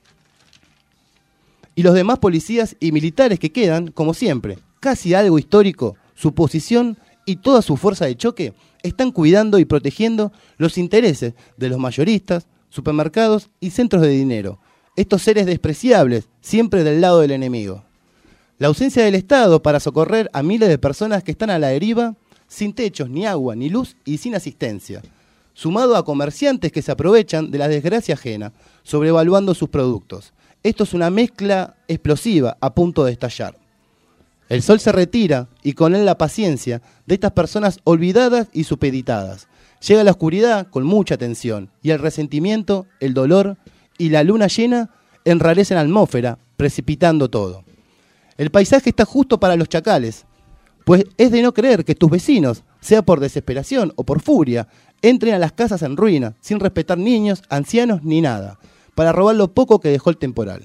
Y los demás policías y militares que quedan, como siempre, casi algo histórico, su posición y toda su fuerza de choque, están cuidando y protegiendo los intereses de los mayoristas, supermercados y centros de dinero. Estos seres despreciables, siempre del lado del enemigo. La ausencia del Estado para socorrer a miles de personas que están a la deriva, sin techos, ni agua, ni luz y sin asistencia. Sumado a comerciantes que se aprovechan de la desgracia ajena, sobrevaluando sus productos. Esto es una mezcla explosiva a punto de estallar. El sol se retira y con él la paciencia de estas personas olvidadas y supeditadas. Llega la oscuridad con mucha tensión y el resentimiento, el dolor y la luna llena enrarecen la atmósfera, precipitando todo. El paisaje está justo para los chacales, pues es de no creer que tus vecinos, sea por desesperación o por furia, entren a las casas en ruina, sin respetar niños, ancianos ni nada, para robar lo poco que dejó el temporal.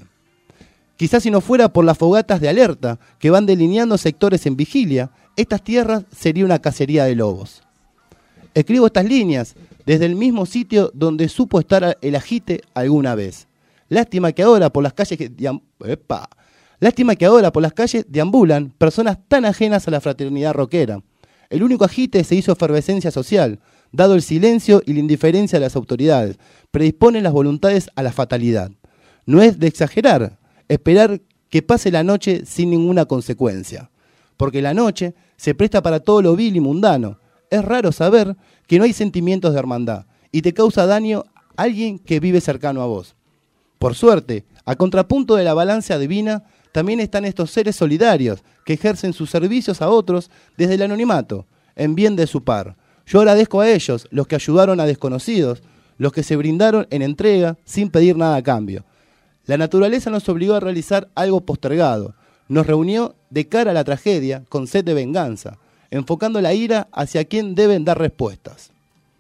Quizás si no fuera por las fogatas de alerta que van delineando sectores en vigilia, estas tierras sería una cacería de lobos. Escribo estas líneas desde el mismo sitio donde supo estar el ajite alguna vez. Lástima que ahora por las calles que deam- ¡Epa! Lástima que ahora por las calles deambulan personas tan ajenas a la fraternidad rockera. El único ajite se hizo efervescencia social, dado el silencio y la indiferencia de las autoridades, predisponen las voluntades a la fatalidad. No es de exagerar, esperar que pase la noche sin ninguna consecuencia, porque la noche se presta para todo lo vil y mundano. Es raro saber que no hay sentimientos de hermandad y te causa daño alguien que vive cercano a vos. Por suerte, a contrapunto de la balanza divina, también están estos seres solidarios que ejercen sus servicios a otros desde el anonimato, en bien de su par. Yo agradezco a ellos, los que ayudaron a desconocidos, los que se brindaron en entrega sin pedir nada a cambio. La naturaleza nos obligó a realizar algo postergado. Nos reunió de cara a la tragedia con sed de venganza, enfocando la ira hacia quien deben dar respuestas.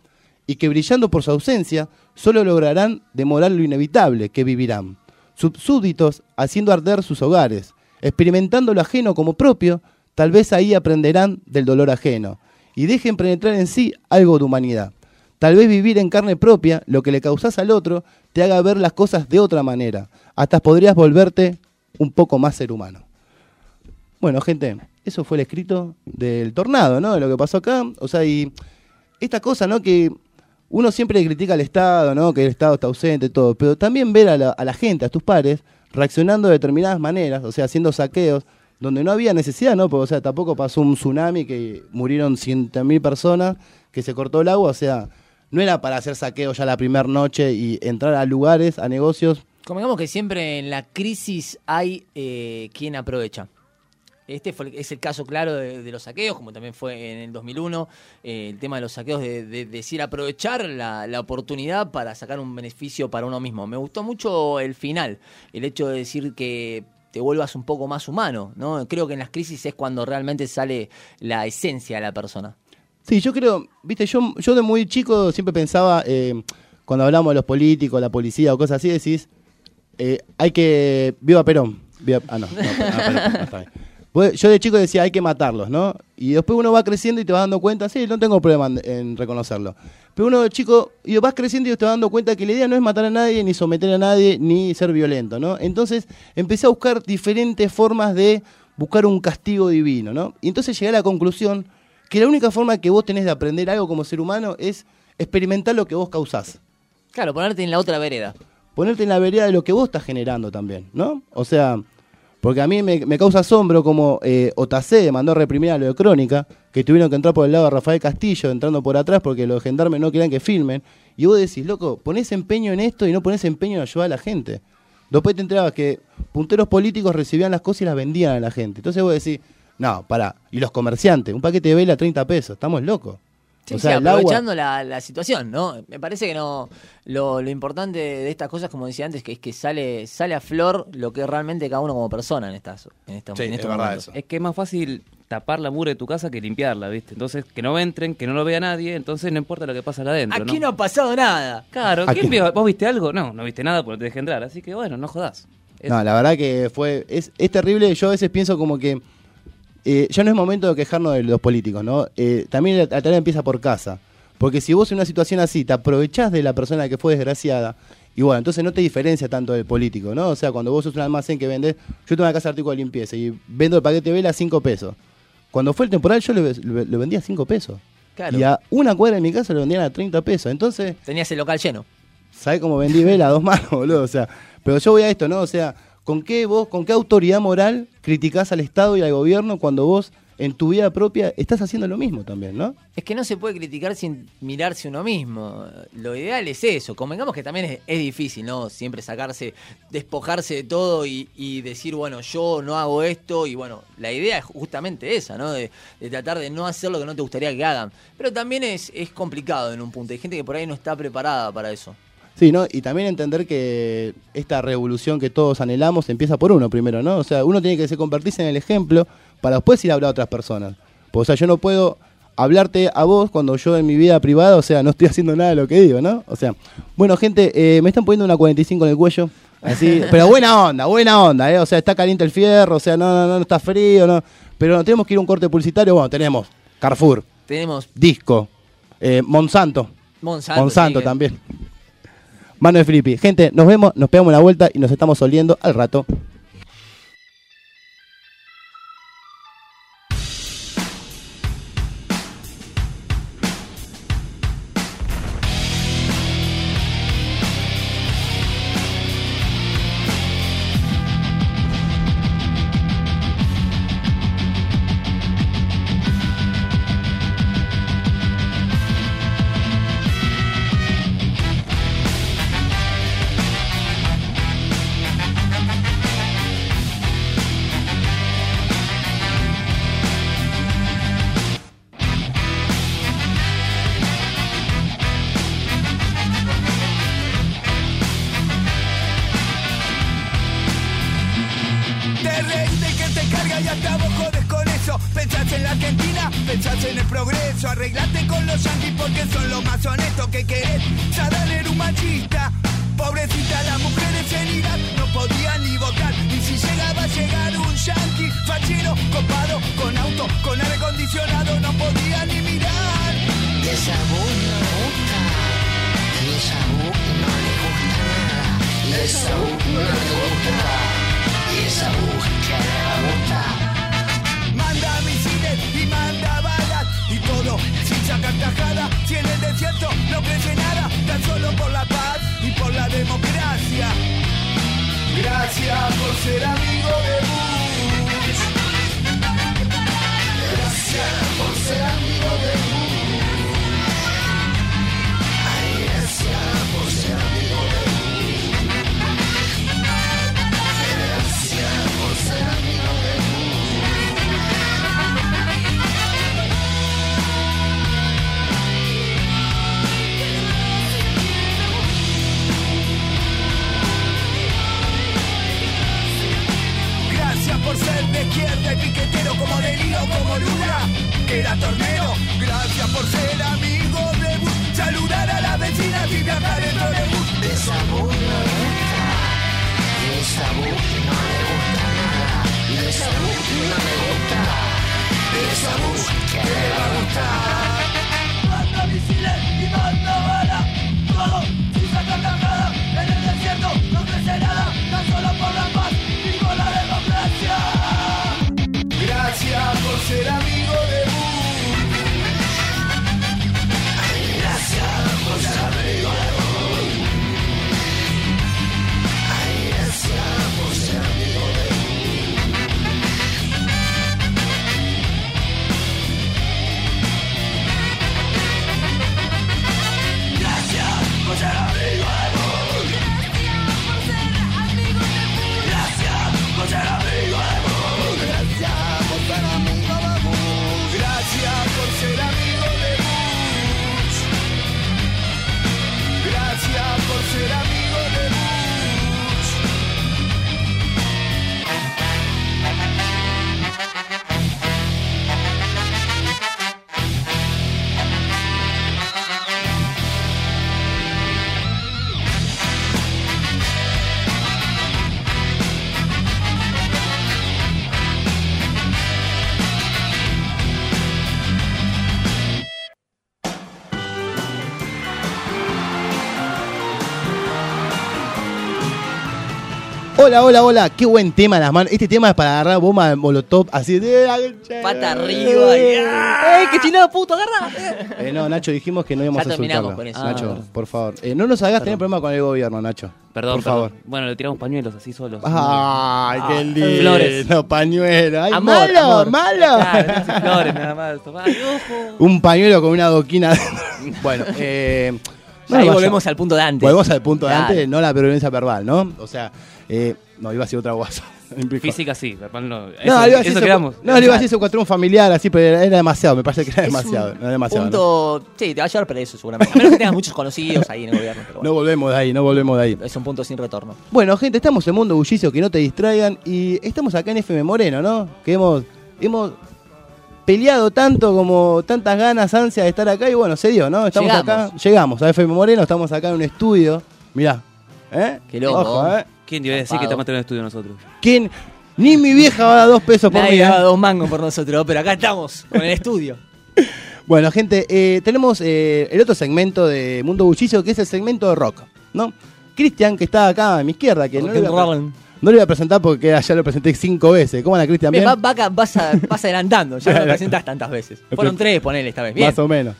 Y que brillando por su ausencia, solo lograrán demorar lo inevitable que vivirán. Sus súbditos haciendo arder sus hogares, experimentando lo ajeno como propio, tal vez ahí aprenderán del dolor ajeno y dejen penetrar en sí algo de humanidad. Tal vez vivir en carne propia lo que le causás al otro te haga ver las cosas de otra manera. Hasta podrías volverte un poco más ser humano. Bueno, gente, eso fue el escrito del tornado, ¿no? De lo que pasó acá. O sea, y esta cosa, ¿no? Que uno siempre critica al Estado, ¿no? Que el Estado está ausente y todo. Pero también ver a la, a la gente, a tus pares, reaccionando de determinadas maneras, o sea, haciendo saqueos, donde no había necesidad, ¿no? Porque, o sea, tampoco pasó un tsunami que murieron ciento mil personas, que se cortó el agua, o sea, no era para hacer saqueos ya la primera noche y entrar a lugares, a negocios. Convengamos que siempre en la crisis hay eh, quien aprovecha. Este fue, es el caso claro de, de los saqueos, como también fue en el dos mil uno, eh, el tema de los saqueos, de, de, de decir aprovechar la, la oportunidad para sacar un beneficio para uno mismo. Me gustó mucho el final, el hecho de decir que te vuelvas un poco más humano, ¿no? Creo que en las crisis es cuando realmente sale la esencia de la persona. Sí, yo creo, viste, yo, yo de muy chico siempre pensaba, eh, cuando hablamos de los políticos, la policía o cosas así, decís, eh, hay que... ¡Viva Perón! Viva, ah, no, no, ah, Perón, no, está bien. Yo de chico decía, hay que matarlos, ¿no? Y después uno va creciendo y te vas dando cuenta, sí, no tengo problema en, en reconocerlo. Pero uno de chico, y vas creciendo y te vas dando cuenta que la idea no es matar a nadie, ni someter a nadie, ni ser violento, ¿no? Entonces empecé a buscar diferentes formas de buscar un castigo divino, ¿no? Y entonces llegué a la conclusión que la única forma que vos tenés de aprender algo como ser humano es experimentar lo que vos causás. Claro, ponerte en la otra vereda. Ponerte en la vereda de lo que vos estás generando también, ¿no? O sea... Porque a mí me, me causa asombro como eh, Otacé mandó a reprimir a lo de Crónica, que tuvieron que entrar por el lado de Rafael Castillo, entrando por atrás porque los gendarmes no querían que filmen. Y vos decís, loco, ponés empeño en esto y no ponés empeño en ayudar a la gente. Después te enterabas que punteros políticos recibían las cosas y las vendían a la gente. Entonces vos decís, no, pará. Y los comerciantes, un paquete de vela treinta pesos, estamos locos. Sí, o sea, sí, el agua... aprovechando la, la situación, ¿no? Me parece que no lo, lo importante de estas cosas, como decía antes, que es que sale sale a flor lo que es realmente cada uno como persona en estas en estos, sí, en estos es momentos. verdad eso. Es que es más fácil tapar la mugre de tu casa que limpiarla, ¿viste? Entonces, que no entren, que no lo vea nadie, entonces no importa lo que pasa acá adentro, Aquí ¿no? no ha pasado nada. Claro, Aquí... ¿quién vio? ¿Vos viste algo? No, no viste nada porque no te dejé entrar, así que bueno, no jodás. Es... No, la verdad que fue es, es terrible. Yo a veces pienso como que eh, ya no es momento de quejarnos de los políticos, ¿no? Eh, también la, la tarea empieza por casa. Porque si vos en una situación así te aprovechás de la persona que fue desgraciada, y bueno, entonces no te diferencia tanto del político, ¿no? O sea, cuando vos sos un almacén que vendés, yo tengo una casa de artículos de limpieza y vendo el paquete de vela a cinco pesos. Cuando fue el temporal yo le, le, le vendía a cinco pesos. Claro. Y a una cuadra de mi casa lo vendían a treinta pesos. Entonces... Tenías el local lleno. ¿Sabés cómo vendí vela a dos manos, boludo? O sea, pero yo voy a esto, ¿no? O sea, ¿con qué vos, con qué autoridad moral criticás al Estado y al gobierno cuando vos en tu vida propia estás haciendo lo mismo también, ¿no? Es que no se puede criticar sin mirarse uno mismo. Lo ideal es eso. Convengamos que también es, es difícil, ¿no? Siempre sacarse, despojarse de todo y, y decir, bueno, yo no hago esto. Y bueno, la idea es justamente esa, ¿no? De, de tratar de no hacer lo que no te gustaría que hagan. Pero también es, es complicado en un punto. Hay gente que por ahí no está preparada para eso. Sí, ¿no? Y también entender que esta revolución que todos anhelamos empieza por uno primero, ¿no? O sea, uno tiene que se convertirse en el ejemplo para después ir a hablar a otras personas. Pues, o sea, yo no puedo hablarte a vos cuando yo en mi vida privada, o sea, no estoy haciendo nada de lo que digo, ¿no? O sea, bueno, gente, eh, me están poniendo una cuarenta y cinco en el cuello, así, pero buena onda, buena onda, ¿eh? O sea, está caliente el fierro, o sea, no, no, no está frío, no. Pero no tenemos que ir a un corte publicitario, bueno, tenemos Carrefour, tenemos Disco, eh, Monsanto, Monsanto, Monsanto sí, también. Mano de Flippy. Gente, nos vemos, nos pegamos la vuelta y nos estamos oliendo al rato. Hola, hola, hola, qué buen tema las manos. Este tema es para agarrar bomba de molotov, así de... Pata arriba y... ¡Ey, qué chilado, puto, agarra! Eh, no, Nacho, dijimos que no íbamos ya a soltarlo. Con eso. Nacho, ah, por favor. Eh, no nos hagas Perdón. tener problema con el gobierno, Nacho. Perdón, por perdón. favor. Bueno, le tiramos pañuelos así solos. Ay, qué lindo. Flores. No, pañuelos. Ay, amor, malo, amor. malo. Claro, flores nada más. Ay, un pañuelo con una doquina. Bueno, eh... No Ahí vaya. volvemos al punto de antes. Volvemos al punto Claro. de antes, no la violencia verbal, ¿no? O sea, eh, no, iba a ser otra guasa. Física sí, verbal no. Eso, No, le iba a decir eso eso- quedamos. no, le iba a decir eso contra un familiar así, pero era, era demasiado, me parece que era Es demasiado. un Era demasiado, ¿no? punto, sí, te va a llevar preso seguramente. A menos que tengas muchos conocidos ahí en el gobierno. Pero bueno, No volvemos de ahí, no volvemos de ahí. es un punto sin retorno. Bueno, gente, estamos en Mundo Bullicio, que no te distraigan. Y estamos acá en F M Moreno, ¿no? Que hemos, hemos peleado tanto como tantas ganas, ansias de estar acá. Y bueno, se dio, ¿no? Estamos Llegamos. acá, llegamos a F M Moreno, estamos acá en un estudio. Mirá, ¿eh? Qué loco. Ojo, ¿eh? ¿Quién te iba a decir que estamos en el estudio nosotros? ¿Quién? Ni mi vieja va a dar dos pesos por Nadie mí. ¿eh? daba dos mangos por nosotros, pero acá estamos, con el estudio. Bueno, gente, eh, tenemos eh, el otro segmento de Mundo Bullicio, que es el segmento de rock, ¿no? Cristian, que está acá a mi izquierda, que no le, voy a, pre- no le voy a presentar porque ya lo presenté cinco veces. ¿Cómo anda, Cristian? Bien, ¿Bien? va- va- vas, a- vas adelantando, ya no lo presentas tantas veces. Fueron tres, ponele esta vez. Bien. Más o menos.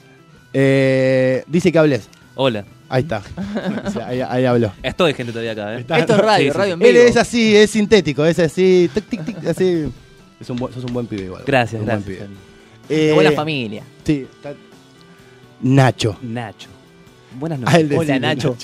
Eh, dice que hables. Hola. Ahí está. O sea, ahí, ahí habló. Estoy gente todavía acá, ¿eh? Esto es radio, Sí, sí. radio en vivo. Él es así, es sintético, es así, tic, tic, tic, así. Es un, buen- sos un buen pibe igual. Gracias, Un buen gracias. pibe. De Eh, buena familia. Sí. está- Nacho. Nacho. Buenas A él noches. Hola, decirle, Nacho.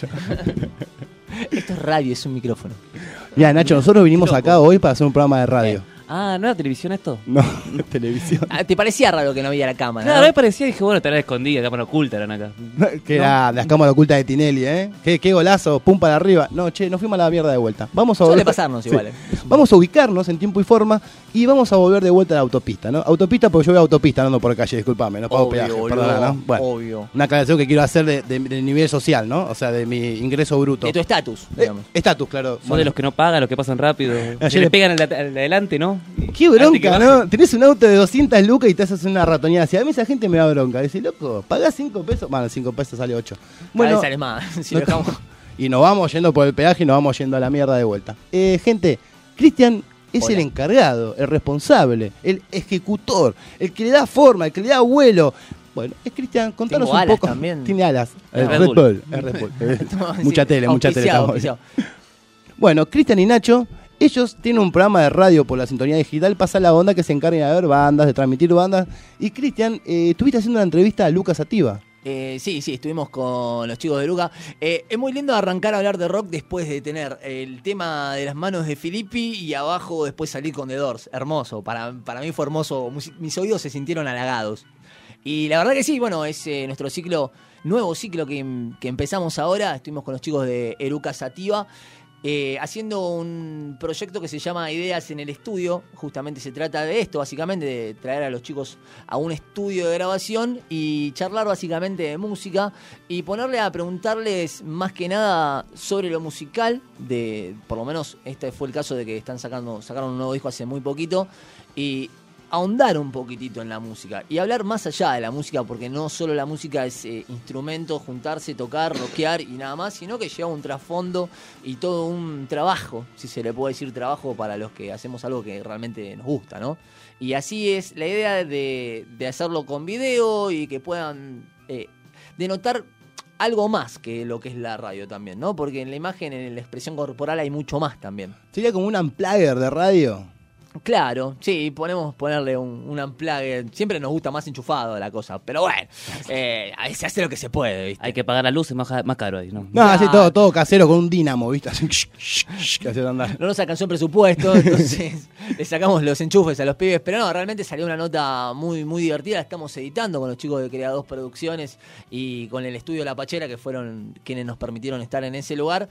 Esto es radio, es un micrófono. Mira, Nacho, nosotros vinimos Loco. acá hoy para hacer un programa de radio. Ah, ¿no era televisión esto? No, televisión. Ah, ¿te parecía raro que no había la cámara? Claro, no? me parecía, dije, bueno, estará escondida, cámara oculta eran acá. Que era las cámaras ocultas de Tinelli, ¿eh? Qué, qué golazo, pum para arriba. No, che, nos fuimos a la mierda de vuelta. Vamos a Suele volver- pasarnos Sí. igual. eh. Vamos a ubicarnos en tiempo y forma y vamos a volver de vuelta a la autopista, ¿no? Autopista porque yo voy a autopista, no ando por calle, disculpame, no pago Obvio, peaje, boludo, perdona, ¿no? Bueno, obvio. una aclaración que quiero hacer de, de- del nivel social, ¿no? O sea, de mi ingreso bruto. De tu estatus, Eh, digamos. Estatus, claro. Son de los que no pagan, los que pasan rápido. Ayer Se le- le pegan al de, al de adelante, ¿no? Qué Antes que bronca, baje. ¿no? Tenés un auto de doscientas lucas y te haces una ratoneada. Si a mí esa gente me da bronca. Dice, loco, pagás cinco pesos. Bueno, cinco pesos sale ocho. Bueno, Bueno, sale más. Si no lo dejamos. y nos vamos yendo por el peaje y nos vamos yendo a la mierda de vuelta. Eh, gente, Cristian es Hola. el encargado, el responsable, el ejecutor, el que le da forma, el que le da vuelo. Bueno, es Cristian, contanos Tengo un alas poco. también. Tiene alas. Ah, El Red Red Bull. Bull. el Red Bull. Eh, Sí, mucha tele, mucha tele. auspiciado, estamos- auspiciado. Bueno, Cristian y Nacho, ellos tienen un programa de radio por la sintonía digital, Pasa la Onda, que se encargan de ver bandas, de transmitir bandas. Y Cristian, eh, estuviste haciendo una entrevista a Lucas Sativa. Eh, sí, sí, estuvimos con los chicos de Luca. Eh, es muy lindo arrancar a hablar de rock después de tener el tema de las manos de Filippi y abajo después salir con The Doors. Hermoso, para, para mí fue hermoso. Mus- Mis oídos se sintieron halagados. Y la verdad que sí, bueno, es eh, nuestro ciclo, nuevo ciclo que, que empezamos ahora. Estuvimos con los chicos de Eruca Sativa. Eh, haciendo un proyecto que se llama Ideas en el Estudio. Justamente se trata de esto, básicamente, de traer a los chicos a un estudio de grabación y charlar básicamente de música y ponerle a preguntarles más que nada sobre lo musical, de por lo menos este fue el caso de que están sacando, sacaron un nuevo disco hace muy poquito, y ahondar un poquitito en la música y hablar más allá de la música, porque no solo la música es eh, instrumento, juntarse, tocar, rockear y nada más, sino que lleva un trasfondo y todo un trabajo, si se le puede decir trabajo, para los que hacemos algo que realmente nos gusta, ¿no? Y así es la idea de, de hacerlo con video y que puedan eh, denotar algo más que lo que es la radio también, ¿no? Porque en la imagen, en la expresión corporal hay mucho más también. Sería como un unplugger de radio. Claro, sí, ponemos ponerle un, un unplugger. Siempre nos gusta más enchufado la cosa, pero bueno, eh, ahí se hace lo que se puede, ¿viste? Hay que pagar la luz, es más, más caro ahí, ¿no? No, así todo, todo casero con un dínamo, ¿viste? Así, que hace andar. No nos alcanzó el presupuesto, entonces le sacamos los enchufes a los pibes, pero no, realmente salió una nota muy, muy divertida. La estamos editando con los chicos de Creados Producciones y con el estudio La Pachera, que fueron quienes nos permitieron estar en ese lugar.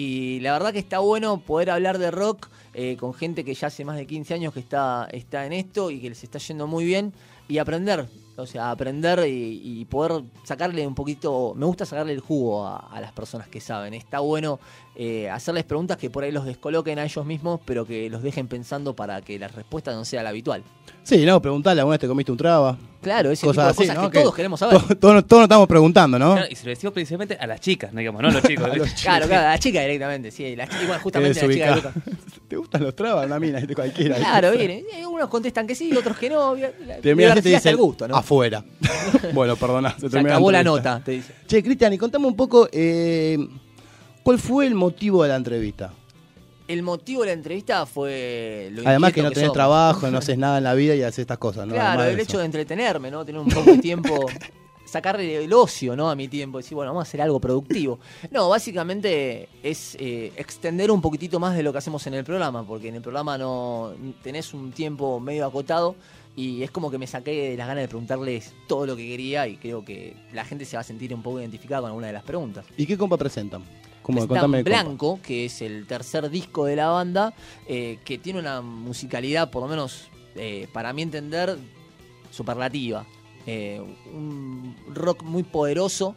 Y la verdad que está bueno poder hablar de rock eh, con gente que ya hace más de quince años que está, está en esto y que les está yendo muy bien, y aprender, o sea, aprender y, y poder sacarle un poquito, me gusta sacarle el jugo a, a las personas que saben. Está bueno eh, hacerles preguntas que por ahí los descoloquen a ellos mismos, pero que los dejen pensando para que la respuesta no sea la habitual. Sí, no, preguntale, ¿alguna vez te comiste un traba? Claro, ese Cosas tipo de así, cosas ¿no? que todos queremos saber. Todos, todos, todos nos estamos preguntando, ¿no? Claro, y se lo decimos principalmente a las chicas, no digamos, no a los chicos. Claro, claro, a la chica directamente, sí. La, chica- igual, justamente Qué la chica de desubicado. Luca. ¿Te gustan los trabas? Una mina, ¿viste? Cualquiera. Claro, viene. eh, Unos contestan que sí, otros que no. La- Te mira diversidad y te está dice al gusto, ¿no? afuera. Bueno, perdona. Se acabó la nota, te dice. Che, Cristian, y contame un poco, eh, ¿cuál fue el motivo de la entrevista? El motivo de la entrevista fue lo Además que inquieto no tenés somos. trabajo, no haces nada en la vida y haces estas cosas, ¿no? Claro, Además de el eso. hecho de entretenerme, ¿no? Tener un poco de tiempo. sacar el ocio, ¿no? A mi tiempo, decir, bueno, vamos a hacer algo productivo. No, básicamente es eh, extender un poquitito más de lo que hacemos en el programa, porque en el programa no tenés un tiempo medio acotado y es como que me saqué de las ganas de preguntarles todo lo que quería y creo que la gente se va a sentir un poco identificada con alguna de las preguntas. ¿Y qué compa presentan? Como, Presentan Blanco, compa. Que es el tercer disco de la banda, eh, que tiene una musicalidad, por lo menos eh, para mi entender, superlativa. Eh, un rock muy poderoso,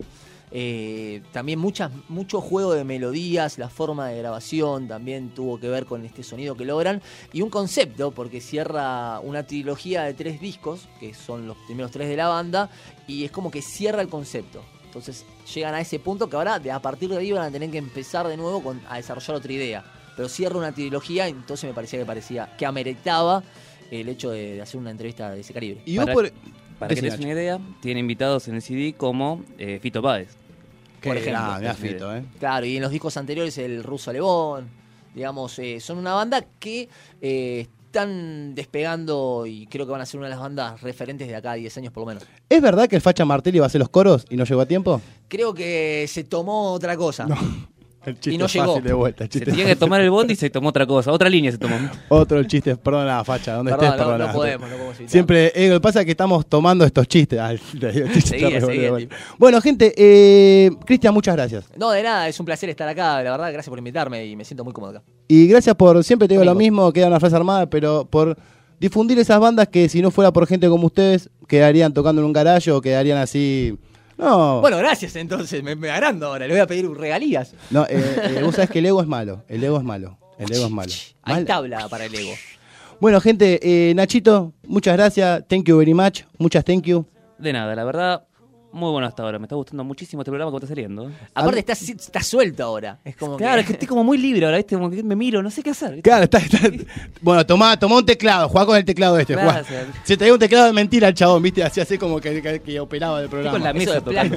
eh, también muchas, mucho juego de melodías, la forma de grabación también tuvo que ver con este sonido que logran y un concepto porque cierra una trilogía de tres discos que son los primeros tres de la banda y es como que cierra el concepto, entonces llegan a ese punto que ahora de, a partir de ahí van a tener que empezar de nuevo con, a desarrollar otra idea, pero cierra una trilogía, entonces me parecía que parecía que ameritaba el hecho de, de hacer una entrevista de ese calibre. Y vos por... Para que te des una idea, tiene invitados en el C D como eh, Fito Páez. Por ejemplo. Ah, mirá Fito, ¿eh? Claro, y en los discos anteriores el Ruso Lebón, digamos, eh, son una banda que eh, están despegando y creo que van a ser una de las bandas referentes de acá a diez años por lo menos. ¿Es verdad que el Facha Martelli va a hacer los coros y no llegó a tiempo? Creo que se tomó otra cosa. No. El chiste y no fácil llegó. De vuelta, el chiste se tenía que tomar el bondi y se tomó otra cosa, otra línea se tomó. Otro el chiste, perdona, Facha, donde Perdón, estés, no, perdona. No podemos, no podemos evitar. Siempre, eh, lo que pasa es que estamos tomando estos chistes. Ay, seguía, seguía, bueno, gente, eh, Cristian, muchas gracias. No, de nada, es un placer estar acá, la verdad, gracias por invitarme y me siento muy cómodo acá. Y gracias por, siempre te digo Amigo. lo mismo, queda una frase armada, pero por difundir esas bandas que si no fuera por gente como ustedes, quedarían tocando en un garaje o quedarían así... No. Bueno, gracias entonces, me, me agrando ahora, le voy a pedir regalías. No, eh, eh, vos sabés que el ego es malo, el ego es malo, el ego es malo. Hay Mal. tabla para el ego. Bueno, gente, eh, Nachito, muchas gracias, thank you very much, muchas thank you. De nada, la verdad, muy bueno hasta ahora, me está gustando muchísimo este programa que está saliendo. Aparte está, está suelto ahora, es como Claro, que... es que estoy como muy libre ahora, ¿viste? Como que me miro, no sé qué hacer. Claro, está, está. Bueno, tomá, tomá un teclado, jugá con el teclado este, jugá. Gracias. Se traía un teclado de mentira al chabón, ¿viste? Así, así como que, que, que operaba del programa. Estoy con la mesa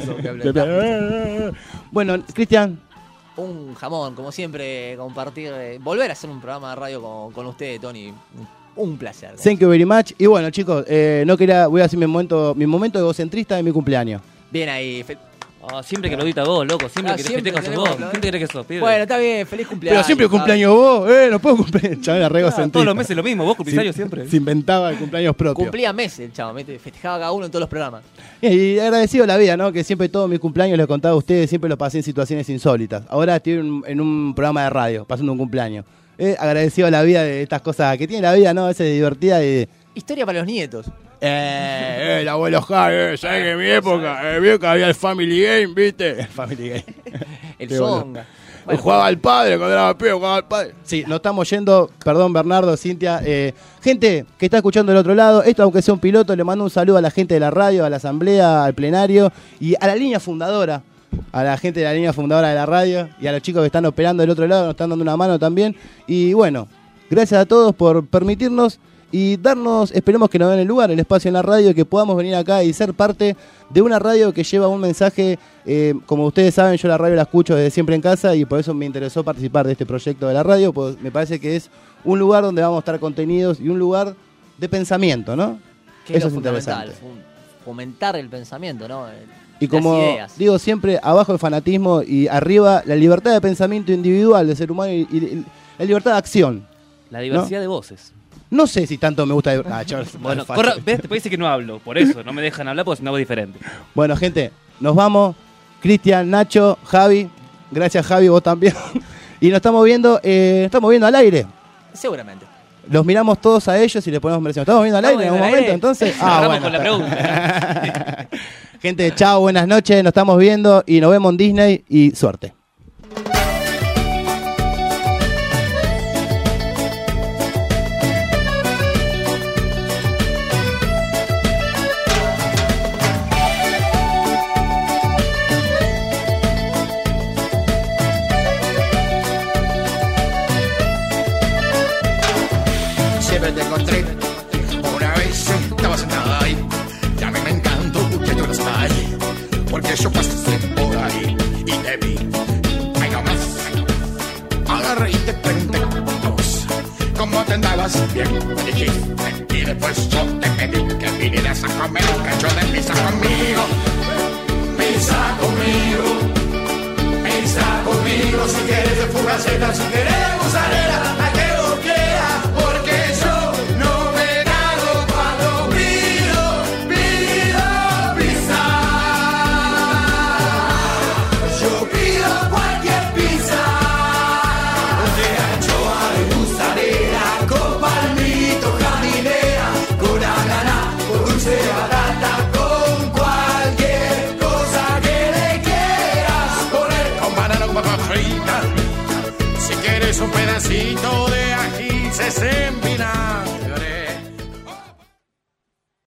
tocando. Bueno, Cristian. Un jamón, como siempre, compartir, eh, volver a hacer un programa de radio con, con usted, Tony. Un placer. Thank you very much. Y bueno, chicos, eh, no quería, voy a hacer mi momento, mi momento egocentrista de mi cumpleaños. Bien ahí. Fe- Oh, siempre que lo edita vos, loco, siempre Ah, que te siempre festejas sos tenemos vos. lo- ¿Quién te crees que sos, pibe? Bueno, está bien, feliz cumpleaños. Pero siempre el cumpleaños vos, eh, no puedo cumplir. Chaval, era re Ah, egocentrista. todos los meses lo mismo, vos cumplís años siempre. Se inventaba el cumpleaños propio. Cumplía meses el chavo, ¿viste? Festejaba cada uno en todos los programas. Y, y agradecido a la vida, ¿no? Que siempre todos mis cumpleaños les contaba a ustedes, siempre los pasé en situaciones insólitas. Ahora estoy en, en un programa de radio, pasando un cumpleaños. Eh, agradecido a la vida de estas cosas que tiene la vida, ¿no? A veces divertida y... Historia para los nietos. Eh, eh, el abuelo Javi, ¿sabes que en mi época, eh, vio que había el Family Game, viste? El Family Game. El Qué bueno. Zonga. Bueno, jugaba al padre cuando era pibe, jugaba al padre. Sí, nos estamos yendo, perdón Bernardo, Cintia. Eh, gente que está escuchando del otro lado, esto aunque sea un piloto, le mando un saludo a la gente de la radio, a la asamblea, al plenario y a la línea fundadora. A la gente de la línea fundadora de la radio y a los chicos que están operando del otro lado, nos están dando una mano también. Y bueno, gracias a todos por permitirnos y darnos, esperemos que nos den el lugar, el espacio en la radio, que podamos venir acá y ser parte de una radio que lleva un mensaje, eh, como ustedes saben, yo la radio la escucho desde siempre en casa y por eso me interesó participar de este proyecto de la radio, pues me parece que es un lugar donde vamos a estar contenidos y un lugar de pensamiento, ¿no? Que es Eso lo es fundamental, interesante. fom- fomentar el pensamiento, ¿no? El- Y las como ideas. digo siempre, abajo el fanatismo y arriba la libertad de pensamiento individual del ser humano y, y- y la libertad de acción. La diversidad ¿no? de voces. No sé si tanto me gusta... Ah, Charles, Bueno, Facho. corra, ves, te dice que no hablo, por eso, no me dejan hablar porque es una voz diferente. Bueno, gente, nos vamos. Cristian, Nacho, Javi. Gracias, Javi, vos también. Y nos estamos viendo, eh, estamos viendo al aire. Seguramente. Los miramos todos a ellos y les ponemos mención. ¿Estamos viendo al aire en algún Estamos momento? viendo al aire. Entonces, ah, Cerramos bueno. con la pregunta. Gente, chao, buenas noches. Nos estamos viendo y nos vemos en Disney y suerte. Siempre te encontré. Una vez estaba sentada ahí. Ya me encantó que tú no estás ahí. Porque yo pasé por ahí y te vi. Ay, no más. Agarré y te pregunté vos, ¿cómo te andabas? Bien, me dijiste. Y después yo te pedí que vinieras a comer un cacho de pizza conmigo. Pizza conmigo, pizza conmigo, si quieres de fugaceta, si quieres de mozzarella, la que vos quieras, porque yo no me cago cuando pido, pido pizza. Yo pido cualquier pizza, de anchoa, de mozzarella, con palmito, jardinera, con ananá, con dulce de batata, con cualquier cosa que le quieras poner, con banana, con papa frita, si quieres un pedacito de ají, cecina.